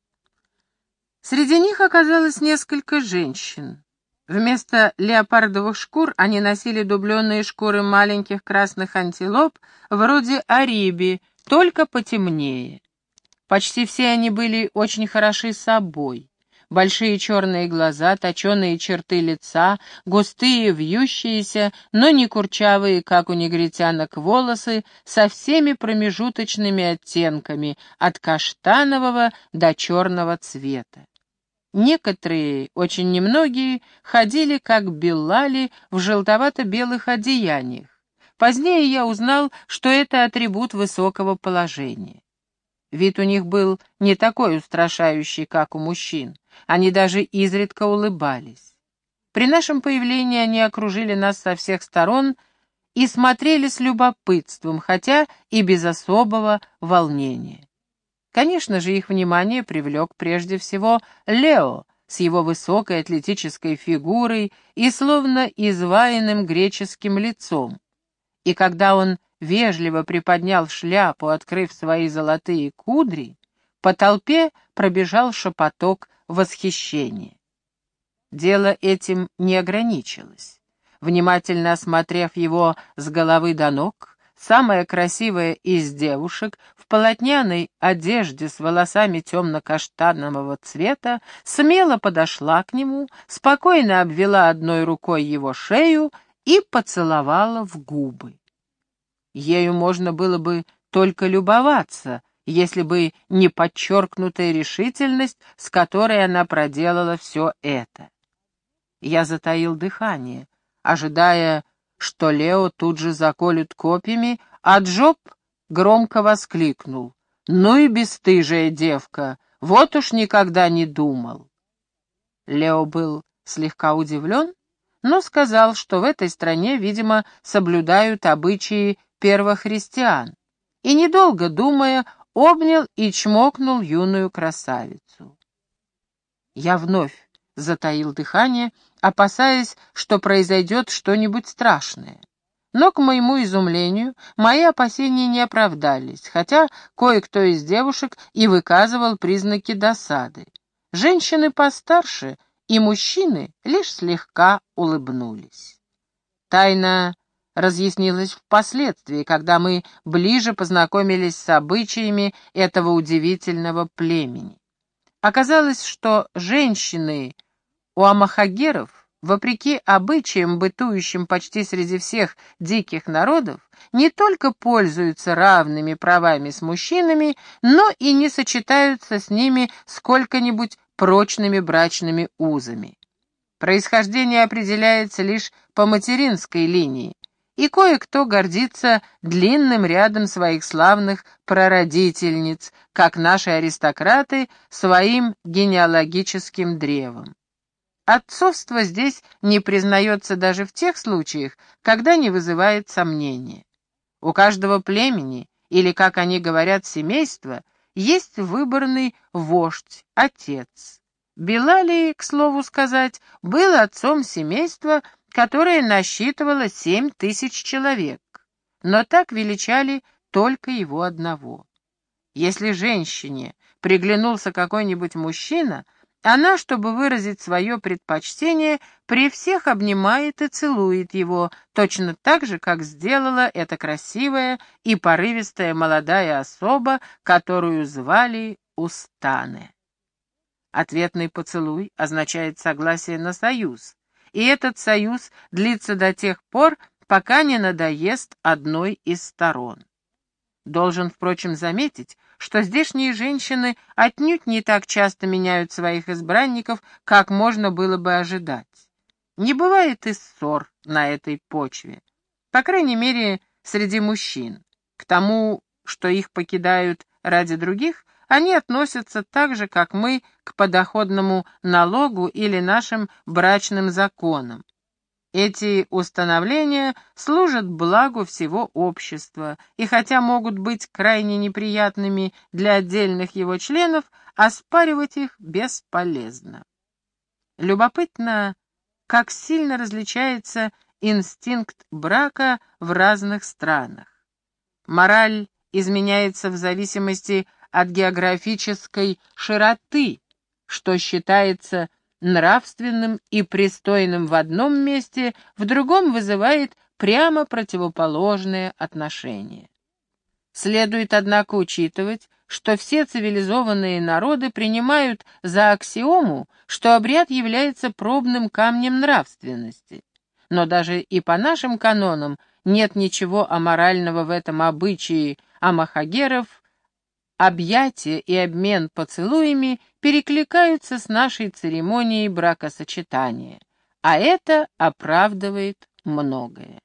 Среди них оказалось несколько женщин. Вместо леопардовых шкур они носили дубленые шкуры маленьких красных антилоп, вроде ариби, только потемнее. Почти все они были очень хороши собой. Большие черные глаза, точеные черты лица, густые, вьющиеся, но не курчавые, как у негритянок, волосы, со всеми промежуточными оттенками, от каштанового до черного цвета. Некоторые, очень немногие, ходили, как Билали, в желтовато-белых одеяниях. Позднее я узнал, что это атрибут высокого положения. Вид у них был не такой устрашающий, как у мужчин. Они даже изредка улыбались. При нашем появлении они окружили нас со всех сторон и смотрели с любопытством, хотя и без особого волнения. Конечно же, их внимание привлек прежде всего Лео с его высокой атлетической фигурой и словно изваянным греческим лицом. И когда он вежливо приподнял шляпу, открыв свои золотые кудри, по толпе пробежал шепоток восхищения. Дело этим не ограничилось. Внимательно осмотрев его с головы до ног, самая красивая из девушек в полотняной одежде с волосами темно-каштанового цвета смело подошла к нему, спокойно обвела одной рукой его шею и поцеловала в губы. Ею можно было бы только любоваться, если бы не подчеркнутая решительность, с которой она проделала все это. Я затаил дыхание, ожидая, что Лео тут же заколют копьями, а Джоб громко воскликнул: «Ну и бесстыжая девка, вот уж никогда не думал». Лео был слегка удивлен, но сказал, что в этой стране, видимо, соблюдают обычаи первохристиан, и, недолго думая, обнял и чмокнул юную красавицу. Я вновь затаил дыхание, опасаясь, что произойдет что-нибудь страшное. Но, к моему изумлению, мои опасения не оправдались, хотя кое-кто из девушек и выказывал признаки досады. Женщины постарше и мужчины лишь слегка улыбнулись. Тайна разъяснилось впоследствии, когда мы ближе познакомились с обычаями этого удивительного племени. Оказалось, что женщины у амахагеров, вопреки обычаям, бытующим почти среди всех диких народов, не только пользуются равными правами с мужчинами, но и не сочетаются с ними сколько-нибудь прочными брачными узами. Происхождение определяется лишь по материнской линии, и кое-кто гордится длинным рядом своих славных прародительниц, как наши аристократы своим генеалогическим древом. Отцовство здесь не признается даже в тех случаях, когда не вызывает сомнения. У каждого племени, или, как они говорят, семейства, есть выборный вождь, отец. Билали, к слову сказать, был отцом семейства, которое насчитывало семь тысяч человек, но так величали только его одного. Если женщине приглянулся какой-нибудь мужчина, она, чтобы выразить свое предпочтение, при всех обнимает и целует его, точно так же, как сделала эта красивая и порывистая молодая особа, которую звали Устане. Ответный поцелуй означает согласие на союз, и этот союз длится до тех пор, пока не надоест одной из сторон. Должен, впрочем, заметить, что здешние женщины отнюдь не так часто меняют своих избранников, как можно было бы ожидать. Не бывает и ссор на этой почве, по крайней мере, среди мужчин. К тому, что их покидают ради других, они относятся так же, как мы, к подоходному налогу или нашим брачным законам. Эти установления служат благу всего общества, и хотя могут быть крайне неприятными для отдельных его членов, оспаривать их бесполезно. Любопытно, как сильно различается инстинкт брака в разных странах. Мораль изменяется в зависимости от географической широты, что считается нравственным и пристойным в одном месте, в другом вызывает прямо противоположные отношения. Следует, однако, учитывать, что все цивилизованные народы принимают за аксиому, что обряд является пробным камнем нравственности. Но даже и по нашим канонам нет ничего аморального в этом обычае амахагеров. Объятия и обмен поцелуями перекликаются с нашей церемонией бракосочетания, а это оправдывает многое.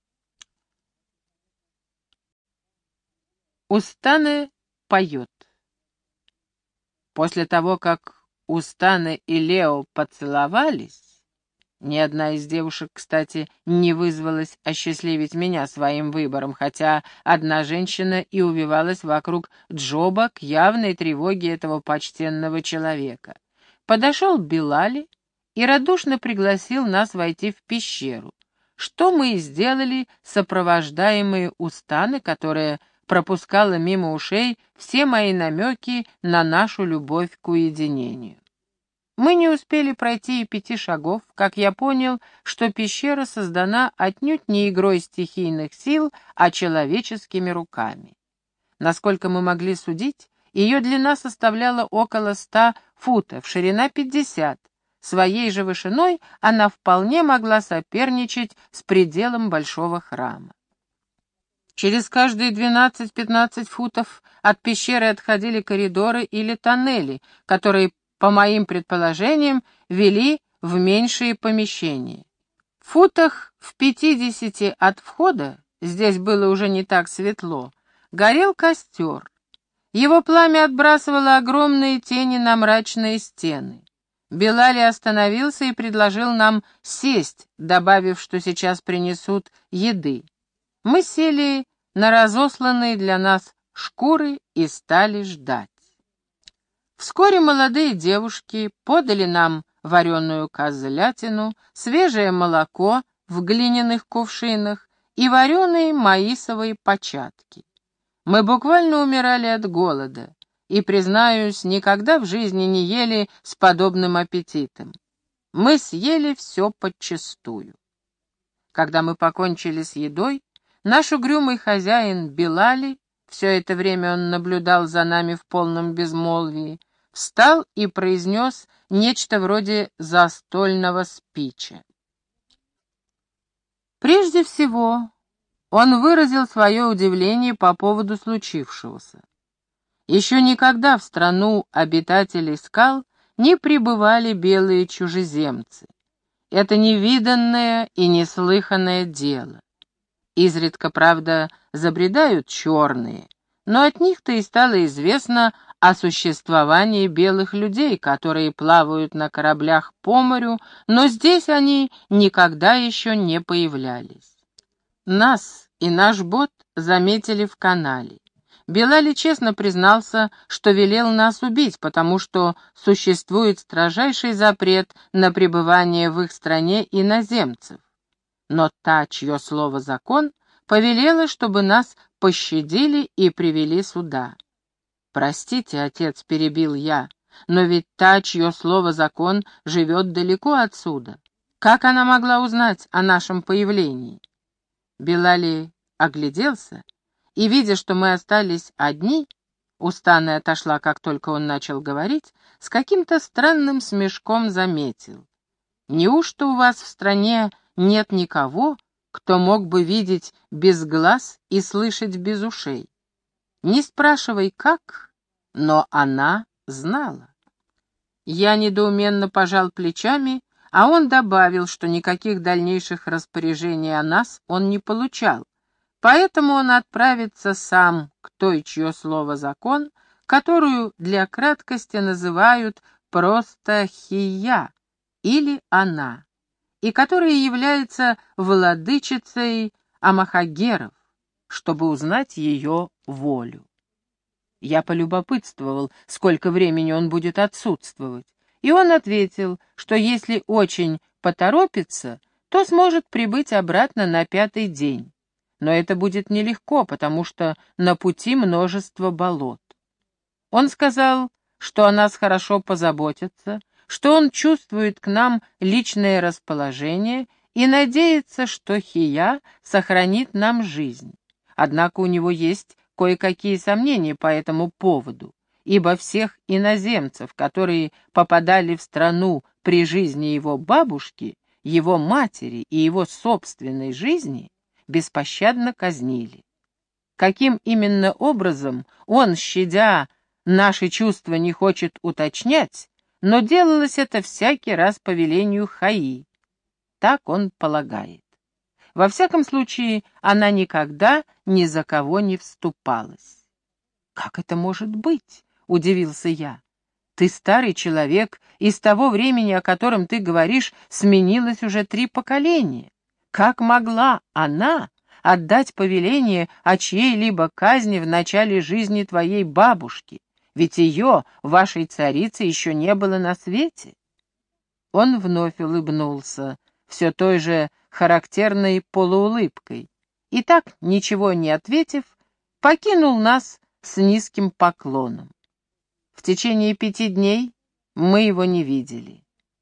Устане поет. После того, как Устане и Лео поцеловались, ни одна из девушек, кстати, не вызвалась осчастливить меня своим выбором, хотя одна женщина и увивалась вокруг Джоба к явной тревоге этого почтенного человека. Подошел Билали и радушно пригласил нас войти в пещеру, что мы и сделали, сопровождаемые Устаны, которая пропускала мимо ушей все мои намеки на нашу любовь к уединению. Мы не успели пройти и пяти шагов, как я понял, что пещера создана отнюдь не игрой стихийных сил, а человеческими руками. Насколько мы могли судить, ее длина составляла около ста футов, ширина пятьдесят. Своей же вышиной она вполне могла соперничать с пределом большого храма. Через каждые двенадцать-пятнадцать футов от пещеры отходили коридоры или тоннели, которые, по моим предположениям, вели в меньшие помещения. В футах в пятидесяти от входа, здесь было уже не так светло, горел костер. Его пламя отбрасывало огромные тени на мрачные стены. Билали остановился и предложил нам сесть, добавив, что сейчас принесут еды. Мы сели на разосланные для нас шкуры и стали ждать. Вскоре молодые девушки подали нам вареную козлятину, свежее молоко в глиняных кувшинах и вареные маисовые початки. Мы буквально умирали от голода и, признаюсь, никогда в жизни не ели с подобным аппетитом. Мы съели все подчистую. Когда мы покончили с едой, наш угрюмый хозяин Билали, все это время он наблюдал за нами в полном безмолвии, встал и произнес нечто вроде застольного спича. Прежде всего, он выразил свое удивление по поводу случившегося. Еще никогда в страну обитателей скал не прибывали белые чужеземцы. Это невиданное и неслыханное дело. Изредка, правда, забредают черные, но от них-то и стало известно о существовании белых людей, которые плавают на кораблях по морю, но здесь они никогда еще не появлялись. Нас и наш бот заметили в канале. Билали честно признался, что велел нас убить, потому что существует строжайший запрет на пребывание в их стране иноземцев. Но та, чье слово закон, повелела, чтобы нас пощадили и привели сюда. «Простите, отец», — перебил я, — «но ведь та, чье слово закон, живет далеко отсюда. Как она могла узнать о нашем появлении?» Билали огляделся, и, видя, что мы остались одни, устаная отошла, как только он начал говорить, с каким-то странным смешком заметил: «Неужто у вас в стране нет никого, кто мог бы видеть без глаз и слышать без ушей? Не спрашивай, как, но она знала». Я недоуменно пожал плечами, а он добавил, что никаких дальнейших распоряжений о нас он не получал, поэтому он отправится сам к той, чье слово закон, которую для краткости называют просто Хия или она, и которая является владычицей амахагеров, чтобы узнать ее волю. Я полюбопытствовал, сколько времени он будет отсутствовать, и он ответил, что если очень поторопится, то сможет прибыть обратно на пятый день. Но это будет нелегко, потому что на пути множество болот. Он сказал, что о нас хорошо позаботятся, что он чувствует к нам личное расположение и надеется, что Хия сохранит нам жизнь. Однако у него есть кое-какие сомнения по этому поводу, ибо всех иноземцев, которые попадали в страну при жизни его бабушки, его матери и его собственной жизни, беспощадно казнили. Каким именно образом он, щадя наши чувства, не хочет уточнять, но делалось это всякий раз по велению Хаи. Так он полагает. Во всяком случае, она никогда ни за кого не вступалась. «Как это может быть?» — удивился я. «Ты старый человек, и с того времени, о котором ты говоришь, сменилось уже три поколения. Как могла она отдать повеление о чьей-либо казни в начале жизни твоей бабушки? Ведь ее, вашей царицы, еще не было на свете». Он вновь улыбнулся, все той же характерной полуулыбкой, и так, ничего не ответив, покинул нас с низким поклоном. В течение пяти дней мы его не видели.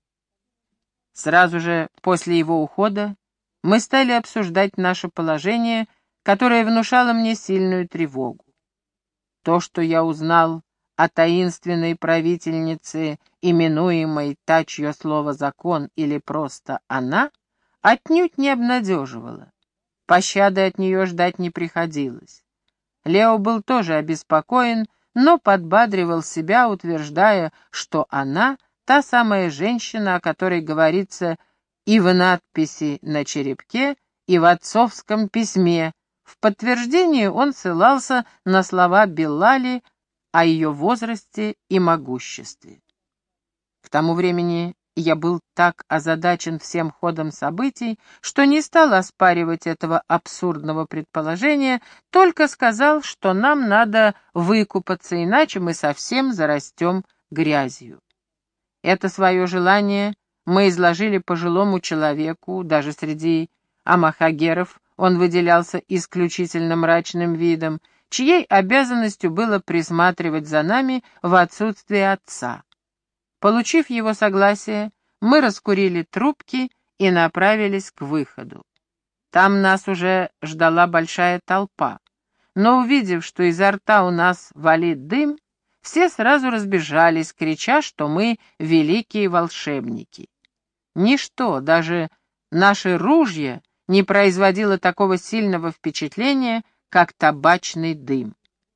Сразу же после его ухода мы стали обсуждать наше положение, которое внушало мне сильную тревогу. То, что я узнал о таинственной правительнице, именуемой та, чье слово закон или просто она, отнюдь не обнадеживало. Пощады от нее ждать не приходилось. Лео был тоже обеспокоен, но подбадривал себя, утверждая, что она — та самая женщина, о которой говорится и в надписи на черепке, и в отцовском письме. В подтверждение он ссылался на слова Билали о ее возрасте и могуществе. К тому времени я был так озадачен всем ходом событий, что не стал оспаривать этого абсурдного предположения, только сказал, что нам надо выкупаться, иначе мы совсем зарастем грязью. Это свое желание мы изложили пожилому человеку, даже среди амахагеров он выделялся исключительно мрачным видом, чьей обязанностью было присматривать за нами в отсутствие отца. Получив его согласие, мы раскурили трубки и направились к выходу. Там нас уже ждала большая толпа. Но увидев, что изо рта у нас валит дым, все сразу разбежались, крича, что мы великие волшебники. Ничто, даже наши ружья, не производило такого сильного впечатления, как табачный дым.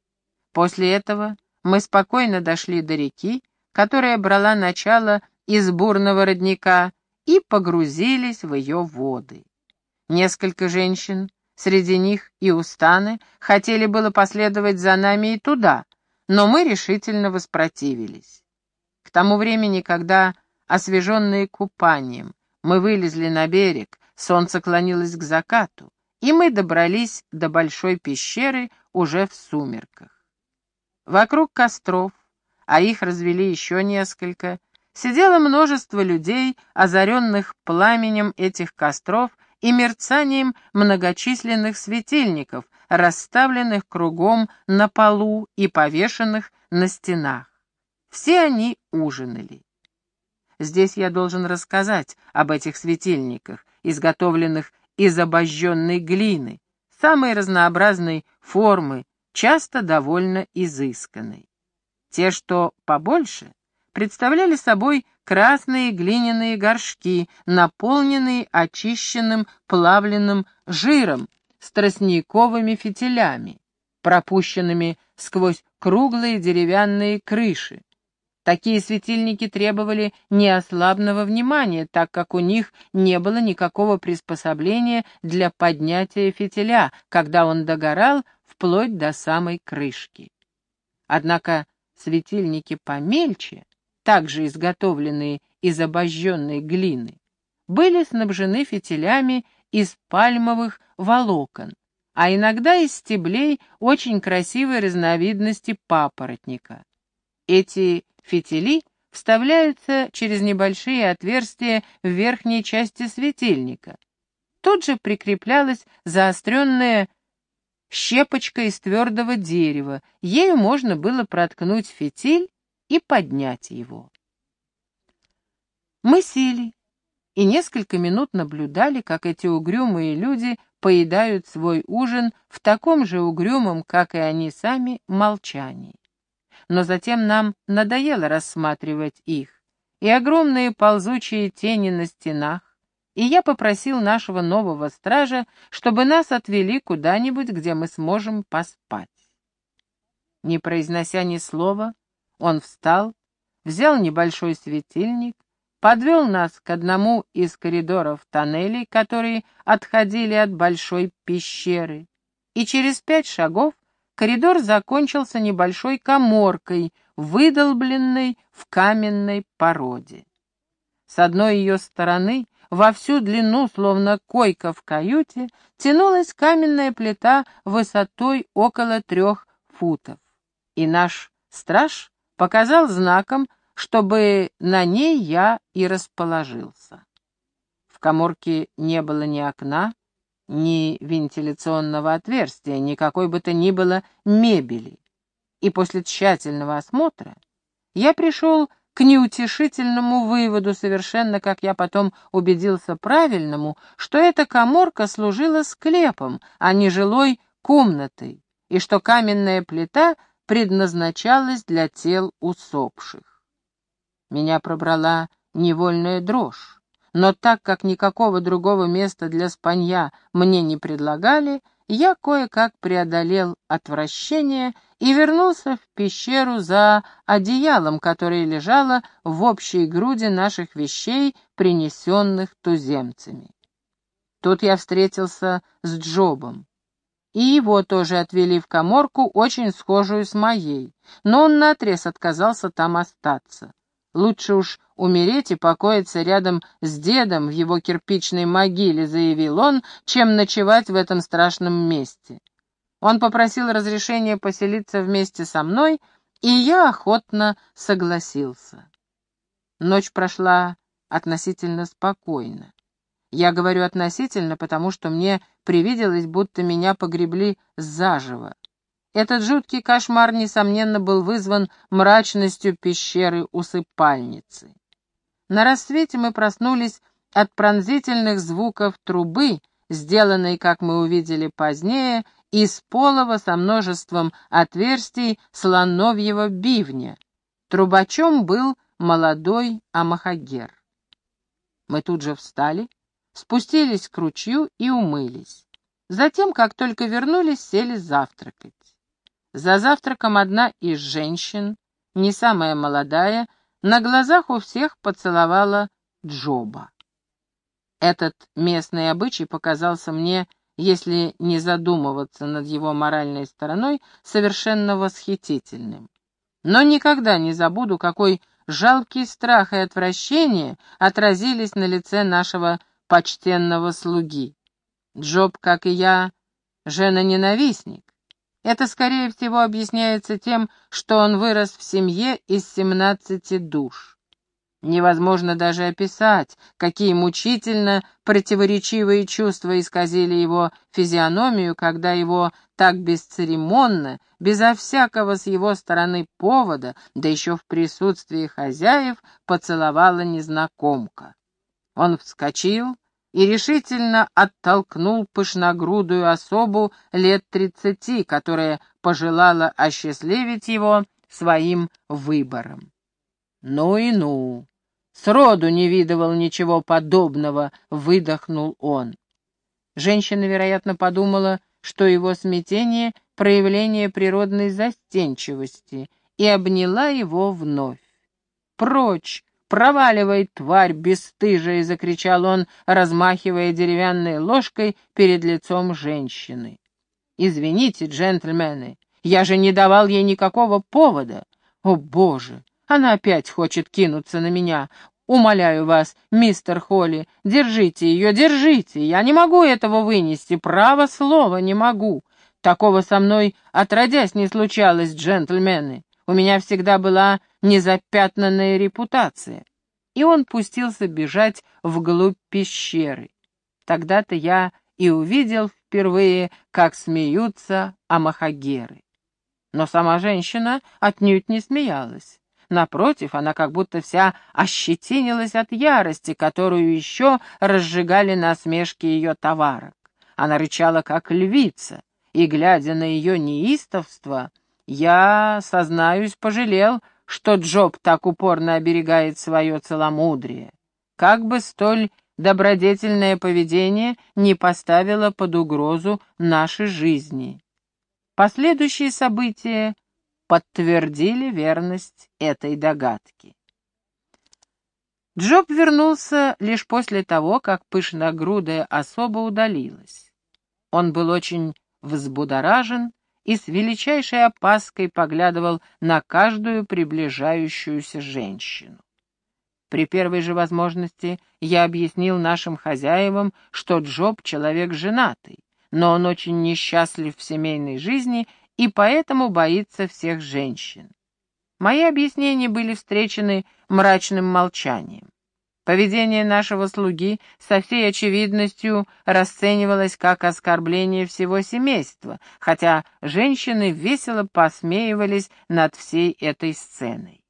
После этого мы спокойно дошли до реки, которая брала начало из бурного родника, и погрузились в ее воды. Несколько женщин, среди них и Устаны, хотели было последовать за нами и туда, но мы решительно воспротивились. К тому времени, когда, освеженные купанием, мы вылезли на берег, солнце клонилось к закату, и мы добрались до большой пещеры уже в сумерках. Вокруг костров, а их развели еще несколько, сидело множество людей, озаренных пламенем этих костров и мерцанием многочисленных светильников, расставленных кругом на полу и повешенных на стенах. Все они ужинали. Здесь я должен рассказать об этих светильниках, изготовленных из обожженной глины, самой разнообразной формы, часто довольно изысканной. Те, что побольше, представляли собой красные глиняные горшки, наполненные очищенным плавленным жиром с тростниковыми фитилями, пропущенными сквозь круглые деревянные крыши. Такие светильники требовали неослабного внимания, так как у них не было никакого приспособления для поднятия фитиля, когда он догорал вплоть до самой крышки. Однако светильники помельче, также изготовленные из обожженной глины, были снабжены фитилями из пальмовых волокон, а иногда из стеблей очень красивой разновидности папоротника. Эти фитили вставляются через небольшие отверстия в верхней части светильника. Тут же прикреплялась заостренная щепочка из твердого дерева, ею можно было проткнуть фитиль и поднять его. Мы сели и несколько минут наблюдали, как эти угрюмые люди поедают свой ужин в таком же угрюмом, как и они сами, молчании. Но затем нам надоело рассматривать их, и огромные ползучие тени на стенах, и я попросил нашего нового стража, чтобы нас отвели куда-нибудь, где мы сможем поспать. Не произнося ни слова, он встал, взял небольшой светильник, подвел нас к одному из коридоров тоннелей, которые отходили от большой пещеры, и через пять шагов коридор закончился небольшой каморкой, выдолбленной в каменной породе. С одной ее стороны, во всю длину, словно койка в каюте, тянулась каменная плита высотой около трех футов, и наш страж показал знаком, чтобы на ней я и расположился. В каморке не было ни окна, ни вентиляционного отверстия, никакой бы то ни было мебели. И после тщательного осмотра я пришел к неутешительному выводу, совершенно, как я потом убедился, правильному, что эта каморка служила склепом, а не жилой комнатой, и что каменная плита предназначалась для тел усопших. Меня пробрала невольная дрожь. Но так как никакого другого места для спанья мне не предлагали, я кое-как преодолел отвращение и вернулся в пещеру за одеялом, которое лежало в общей груди наших вещей, принесенных туземцами. Тут я встретился с Джобом. И его тоже отвели в каморку, очень схожую с моей, но он наотрез отказался там остаться. «Лучше уж умереть и покоиться рядом с дедом в его кирпичной могиле», — заявил он, «чем ночевать в этом страшном месте». Он попросил разрешения поселиться вместе со мной, и я охотно согласился. Ночь прошла относительно спокойно. Я говорю относительно, потому что мне привиделось, будто меня погребли заживо. Этот жуткий кошмар, несомненно, был вызван мрачностью пещеры-усыпальницы. На рассвете мы проснулись от пронзительных звуков трубы, сделанной, как мы увидели позднее, из полого со множеством отверстий слоновьего бивня. Трубачом был молодой Амахагер. Мы тут же встали, спустились к ручью и умылись. Затем, как только вернулись, сели завтракать. За завтраком одна из женщин, не самая молодая, на глазах у всех поцеловала Джоба. Этот местный обычай показался мне, если не задумываться над его моральной стороной, совершенно восхитительным. Но никогда не забуду, какой жалкий страх и отвращение отразились на лице нашего почтенного слуги. Джоб, как и я, женоненавистник. Это, скорее всего, объясняется тем, что он вырос в семье из семнадцати душ. Невозможно даже описать, какие мучительно противоречивые чувства исказили его физиономию, когда его так бесцеремонно, безо всякого с его стороны повода, да еще в присутствии хозяев, поцеловала незнакомка. Он вскочил и решительно оттолкнул пышногрудую особу лет тридцати, которая пожелала осчастливить его своим выбором. «Ну и ну! Сроду не видывал ничего подобного», — выдохнул он. Женщина, вероятно, подумала, что его смятение — проявление природной застенчивости, и обняла его вновь. «Прочь! Проваливай, тварь бесстыжая!» — закричал он, размахивая деревянной ложкой перед лицом женщины. «Извините, джентльмены, я же не давал ей никакого повода. О, Боже! Она опять хочет кинуться на меня. Умоляю вас, мистер Холли, держите ее, держите. Я не могу этого вынести, право слово не могу. Такого со мной отродясь не случалось, джентльмены. У меня всегда была незапятнанная репутация». И он пустился бежать вглубь пещеры. Тогда-то я и увидел впервые, как смеются амахагеры. Но сама женщина отнюдь не смеялась. Напротив, она как будто вся ощетинилась от ярости, которую еще разжигали насмешки ее товарок. Она рычала, как львица, и, глядя на ее неистовство, я, сознаюсь, пожалел, что Джоб так упорно оберегает свое целомудрие. Как бы столь добродетельное поведение не поставило под угрозу наши жизни. Последующие события подтвердили верность этой догадки. Джоб вернулся лишь после того, как пышногрудая особа удалилась. Он был очень взбудоражен и с величайшей опаской поглядывал на каждую приближающуюся женщину. При первой же возможности я объяснил нашим хозяевам, что Джоб — человек женатый, но он очень несчастлив в семейной жизни и поэтому боится всех женщин. Мои объяснения были встречены мрачным молчанием. Поведение нашего слуги со всей очевидностью расценивалось как оскорбление всего семейства, хотя женщины весело посмеивались над всей этой сценой.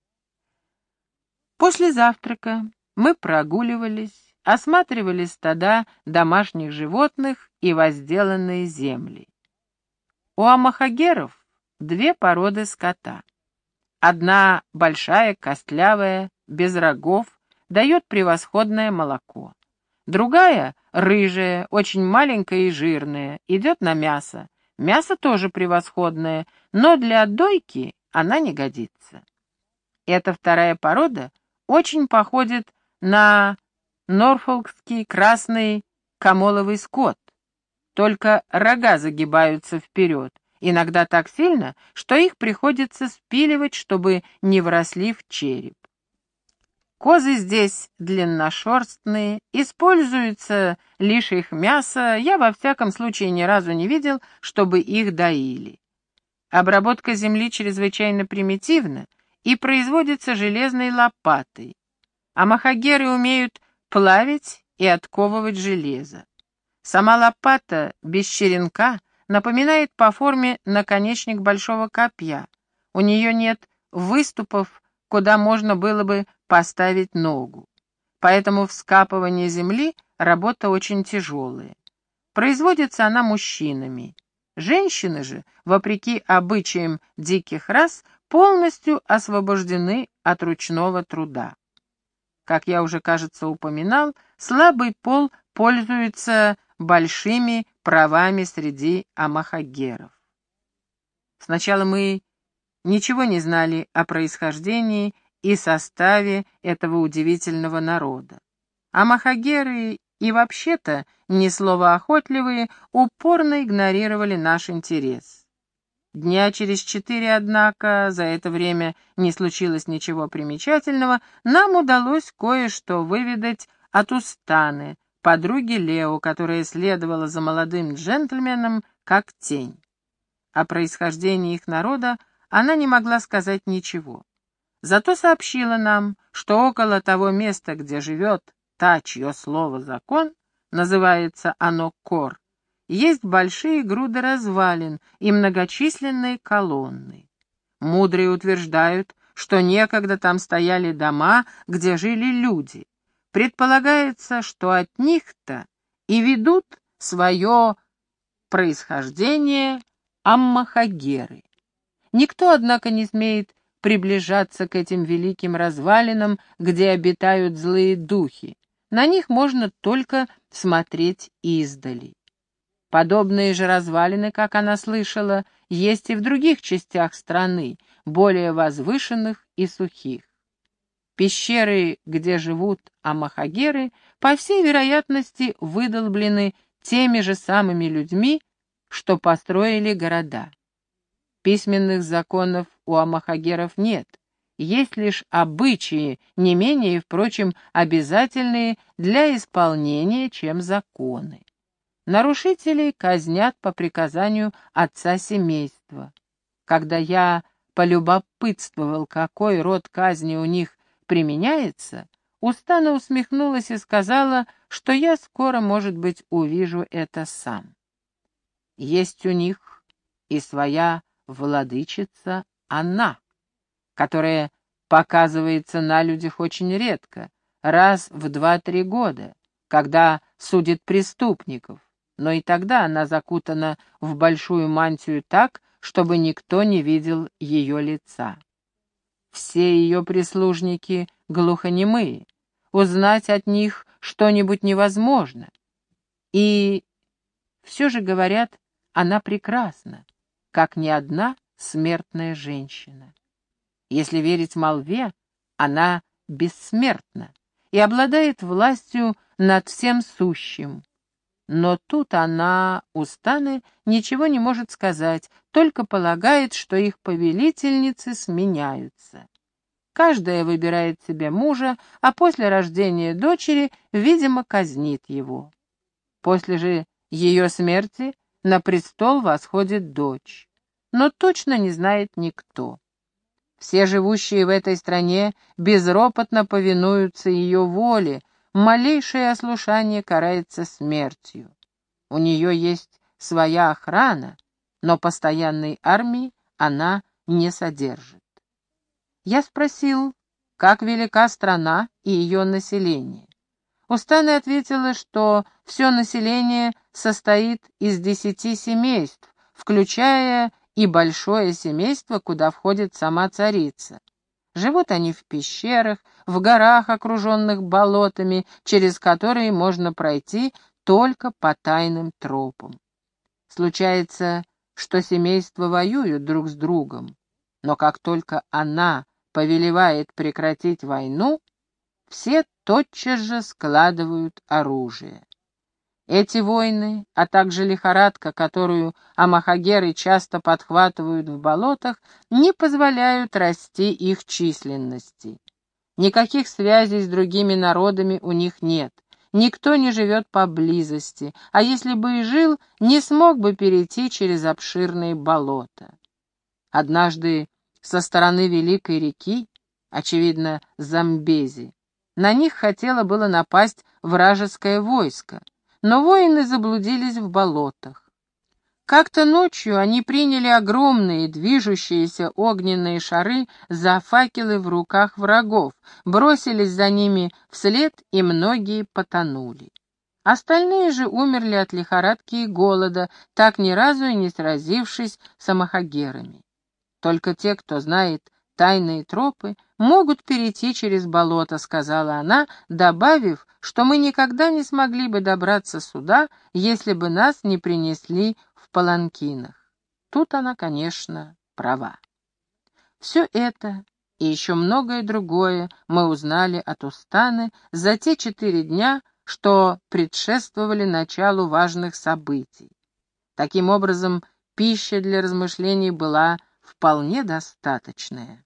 После завтрака мы прогуливались, осматривали стада домашних животных и возделанные земли. У амахагеров две породы скота. Одна большая, костлявая, без рогов, дает превосходное молоко. Другая, рыжая, очень маленькая и жирная, идет на мясо. Мясо тоже превосходное, но для дойки она не годится. Эта вторая порода очень походит на норфолкский красный камоловый скот. Только рога загибаются вперед, иногда так сильно, что их приходится спиливать, чтобы не вросли в череп. Козы здесь длинношерстные, используется лишь их мясо, я во всяком случае ни разу не видел, чтобы их доили. Обработка земли чрезвычайно примитивна и производится железной лопатой. Амахагеры умеют плавить и отковывать железо. Сама лопата без черенка напоминает по форме наконечник большого копья. У нее нет выступов, куда можно было бы поставить ногу. Поэтому вскапывание земли — работа очень тяжелая. Производится она мужчинами. Женщины же, вопреки обычаям диких рас, полностью освобождены от ручного труда. Как я уже, кажется, упоминал, слабый пол пользуется большими правами среди амахагеров. Сначала мы ничего не знали о происхождении и составе этого удивительного народа. Амахагеры и вообще-то не словоохотливые упорно игнорировали наш интерес. Дня через четыре, однако, за это время не случилось ничего примечательного, нам удалось кое-что выведать от Устаны, подруги Лео, которая следовала за молодым джентльменом как тень. О происхождении их народа она не могла сказать ничего. Зато сообщила нам, что около того места, где живет та, чье слово закон, называется оно Кор, есть большие груды развалин и многочисленные колонны. Мудрые утверждают, что некогда там стояли дома, где жили люди. Предполагается, что от них-то и ведут свое происхождение аммахагеры. Никто, однако, не смеет приближаться к этим великим развалинам, где обитают злые духи. На них можно только смотреть издали. Подобные же развалины, как она слышала, есть и в других частях страны, более возвышенных и сухих. Пещеры, где живут амахагеры, по всей вероятности, выдолблены теми же самыми людьми, что построили города. Письменных законов у амахагеров нет, есть лишь обычаи, не менее, впрочем, обязательные для исполнения, чем законы. Нарушителей казнят по приказанию отца семейства. Когда я полюбопытствовал, какой род казни у них применяется, Устана усмехнулась и сказала, что я скоро, может быть, увижу это сам. Есть у них и своя владычица она, которая показывается на людях очень редко, раз в два-три года, когда судит преступников, но и тогда она закутана в большую мантию так, чтобы никто не видел ее лица. Все ее прислужники глухонемые, узнать от них что-нибудь невозможно. И все же, говорят, она прекрасна, как ни одна смертная женщина. Если верить молве, она бессмертна и обладает властью над всем сущим. Но тут она, Устаны, ничего не может сказать, только полагает, что их повелительницы сменяются. Каждая выбирает себе мужа, а после рождения дочери, видимо, казнит его. После же ее смерти на престол восходит дочь. Но точно не знает никто. Все живущие в этой стране безропотно повинуются ее воле, малейшее ослушание карается смертью. У нее есть своя охрана, но постоянной армии она не содержит. Я спросил, как велика страна и ее население. Устана ответила, что все население состоит из десяти семейств, включая и большое семейство, куда входит сама царица. Живут они в пещерах, в горах, окруженных болотами, через которые можно пройти только по тайным тропам. Случается, что семейства воюют друг с другом, но как только она повелевает прекратить войну, все тотчас же складывают оружие. Эти войны, а также лихорадка, которую амахагеры часто подхватывают в болотах, не позволяют расти их численности. Никаких связей с другими народами у них нет, никто не живет поблизости, а если бы и жил, не смог бы перейти через обширные болота. Однажды со стороны Великой реки, очевидно, Замбези, на них хотело было напасть вражеское войско, но воины заблудились в болотах. Как-то ночью они приняли огромные движущиеся огненные шары за факелы в руках врагов, бросились за ними вслед, и многие потонули. Остальные же умерли от лихорадки и голода, так ни разу и не сразившись с амахагерами. Только те, кто знает тайные тропы, могут перейти через болото, сказала она, добавив, что мы никогда не смогли бы добраться сюда, если бы нас не принесли в паланкинах. Тут она, конечно, права. Все это и еще многое другое мы узнали от Устаны за те четыре дня, что предшествовали началу важных событий. Таким образом, пища для размышлений была вполне достаточная.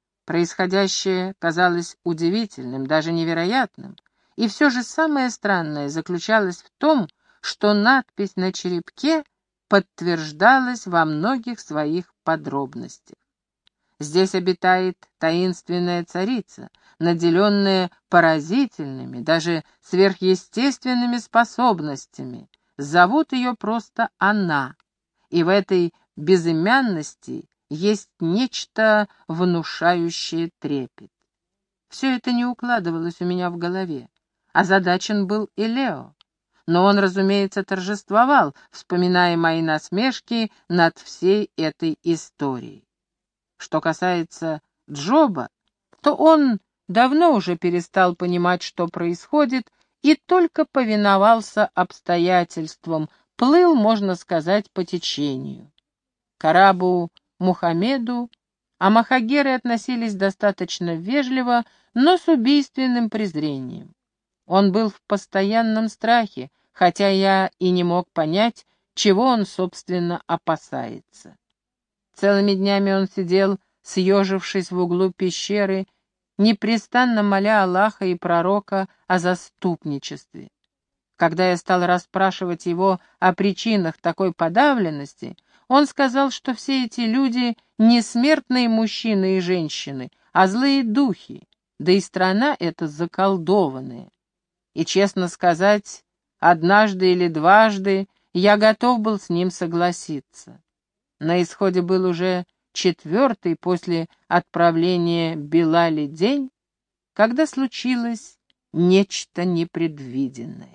Происходящее казалось удивительным, даже невероятным, и все же самое странное заключалось в том, что надпись на черепке подтверждалась во многих своих подробностях. Здесь обитает таинственная царица, наделенная поразительными, даже сверхъестественными способностями. Зовут ее просто она, и в этой безымянности есть нечто внушающее трепет. Все это не укладывалось у меня в голове. Озадачен был и Лео. Но он, разумеется, торжествовал, вспоминая мои насмешки над всей этой историей. Что касается Джоба, то он давно уже перестал понимать, что происходит, и только повиновался обстоятельствам, плыл, можно сказать, по течению. К арабу Мухаммеду амахагеры относились достаточно вежливо, но с убийственным презрением. Он был в постоянном страхе, хотя я и не мог понять, чего он, собственно, опасается. Целыми днями он сидел, съежившись в углу пещеры, непрестанно моля Аллаха и пророка о заступничестве. Когда я стал расспрашивать его о причинах такой подавленности, он сказал, что все эти люди не смертные мужчины и женщины, а злые духи, да и страна эта заколдованная. И, честно сказать, однажды или дважды я готов был с ним согласиться. На исходе был уже четвертый после отправления Билали день, когда случилось нечто непредвиденное.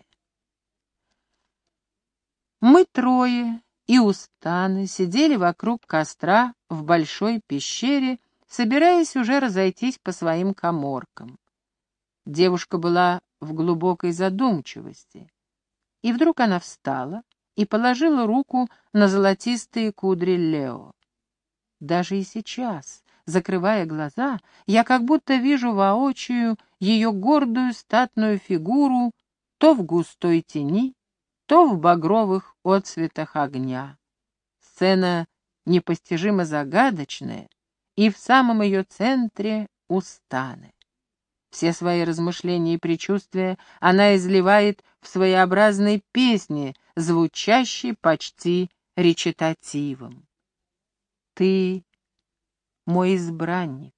Мы трое и Устаны сидели вокруг костра в большой пещере, собираясь уже разойтись по своим каморкам. Девушка была в глубокой задумчивости, и вдруг она встала и положила руку на золотистые кудри Лео. Даже и сейчас, закрывая глаза, я как будто вижу воочию ее гордую статную фигуру то в густой тени, то в багровых отсветах огня. Сцена непостижимо загадочная, и в самом ее центре Устаны. Все свои размышления и предчувствия она изливает в своеобразной песне, звучащей почти речитативом. Ты мой избранник.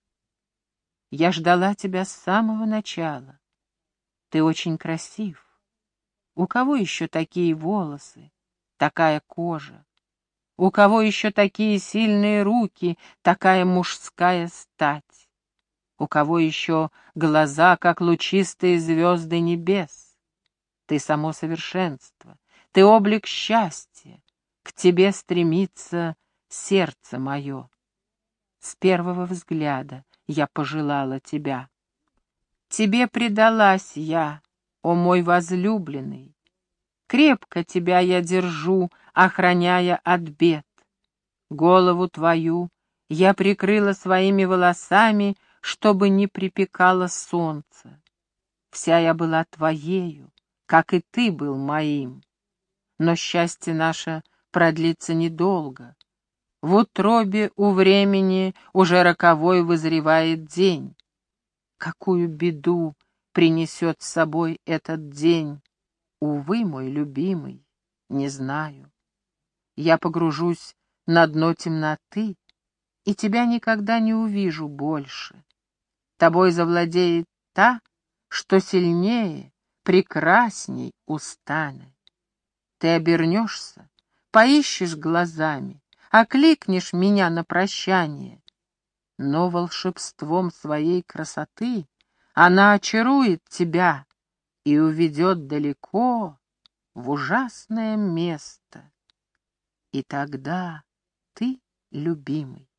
Я ждала тебя с самого начала. Ты очень красив. У кого еще такие волосы, такая кожа? У кого еще такие сильные руки, такая мужская стать? У кого еще глаза, как лучистые звезды небес? Ты само совершенство, ты облик счастья. К тебе стремится сердце мое. С первого взгляда я пожелала тебя. Тебе предалась я, о мой возлюбленный. Крепко тебя я держу, охраняя от бед. Голову твою я прикрыла своими волосами, чтобы не припекало солнце. Вся я была твоею, как и ты был моим. Но счастье наше продлится недолго. В утробе у времени уже роковой вызревает день. Какую беду принесет с собой этот день? Увы, мой любимый, не знаю. Я погружусь на дно темноты, и тебя никогда не увижу больше. Тобой завладеет та, что сильнее, прекрасней Устаны. Ты обернешься, поищешь глазами, окликнешь меня на прощание, но волшебством своей красоты она очарует тебя, и уведет далеко в ужасное место. И тогда ты, любимый».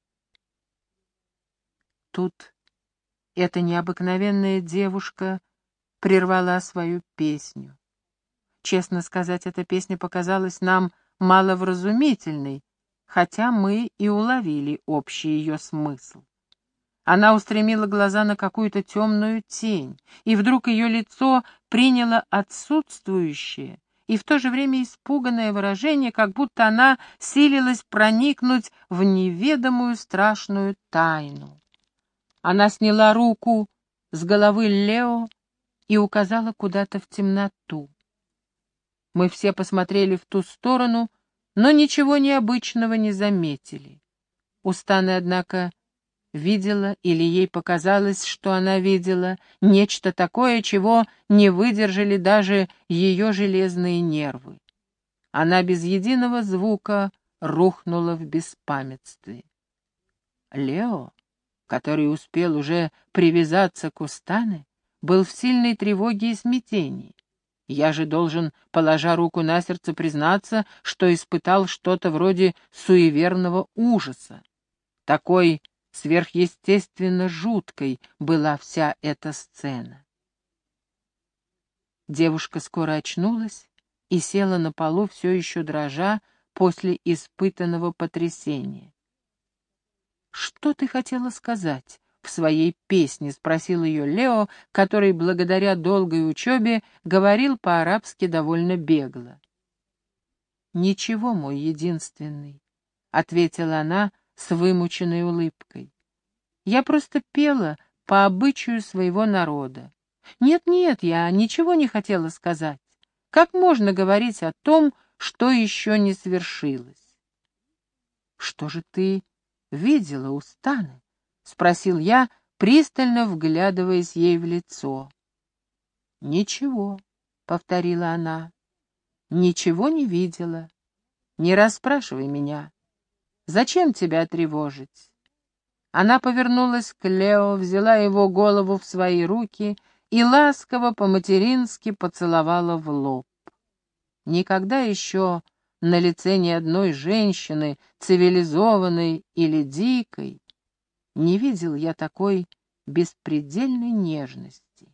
Тут эта необыкновенная девушка прервала свою песню. Честно сказать, эта песня показалась нам маловразумительной, хотя мы и уловили общий ее смысл. Она устремила глаза на какую-то темную тень, и вдруг ее лицо приняло отсутствующее и в то же время испуганное выражение, как будто она силилась проникнуть в неведомую страшную тайну. Она сняла руку с головы Лео и указала куда-то в темноту. Мы все посмотрели в ту сторону, но ничего необычного не заметили. У Станы, однако, видела, или ей показалось, что она видела, нечто такое, чего не выдержали даже ее железные нервы. Она без единого звука рухнула в беспамятстве. Лео, который успел уже привязаться к Устане, был в сильной тревоге и смятении. Я же должен, положа руку на сердце, признаться, что испытал что-то вроде суеверного ужаса. Такой сверхъестественно жуткой была вся эта сцена. Девушка скоро очнулась и села на полу, все еще дрожа после испытанного потрясения. «Что ты хотела сказать в своей песне?» — спросил ее Лео, который, благодаря долгой учебе, говорил по-арабски довольно бегло. «Ничего, мой единственный», — ответила она с вымученной улыбкой. «Я просто пела по обычаю своего народа. Нет-нет, я ничего не хотела сказать. Как можно говорить о том, что еще не свершилось?» «Что же ты видела у Станы?» — спросил я, пристально вглядываясь ей в лицо. «Ничего», — повторила она, — «ничего не видела. Не расспрашивай меня. Зачем тебя тревожить?» Она повернулась к Лео, взяла его голову в свои руки и ласково по-матерински поцеловала в лоб. Никогда еще на лице ни одной женщины, цивилизованной или дикой, не видел я такой беспредельной нежности.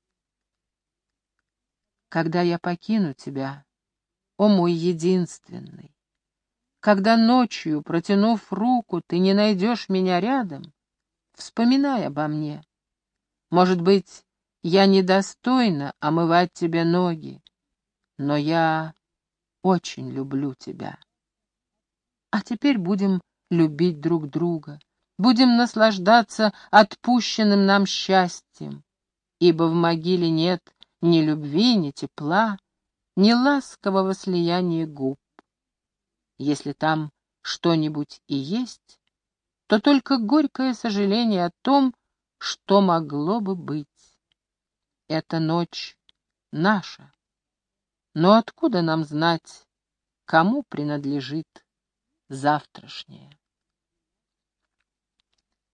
«Когда я покину тебя, о мой единственный, когда ночью, протянув руку, ты не найдешь меня рядом, вспоминай обо мне. Может быть, я недостойна омывать тебе ноги, но я очень люблю тебя. А теперь будем любить друг друга, будем наслаждаться отпущенным нам счастьем, ибо в могиле нет ни любви, ни тепла, ни ласкового слияния губ. Если там что-нибудь и есть, то только горькое сожаление о том, что могло бы быть. Эта ночь наша, но откуда нам знать, кому принадлежит завтрашнее?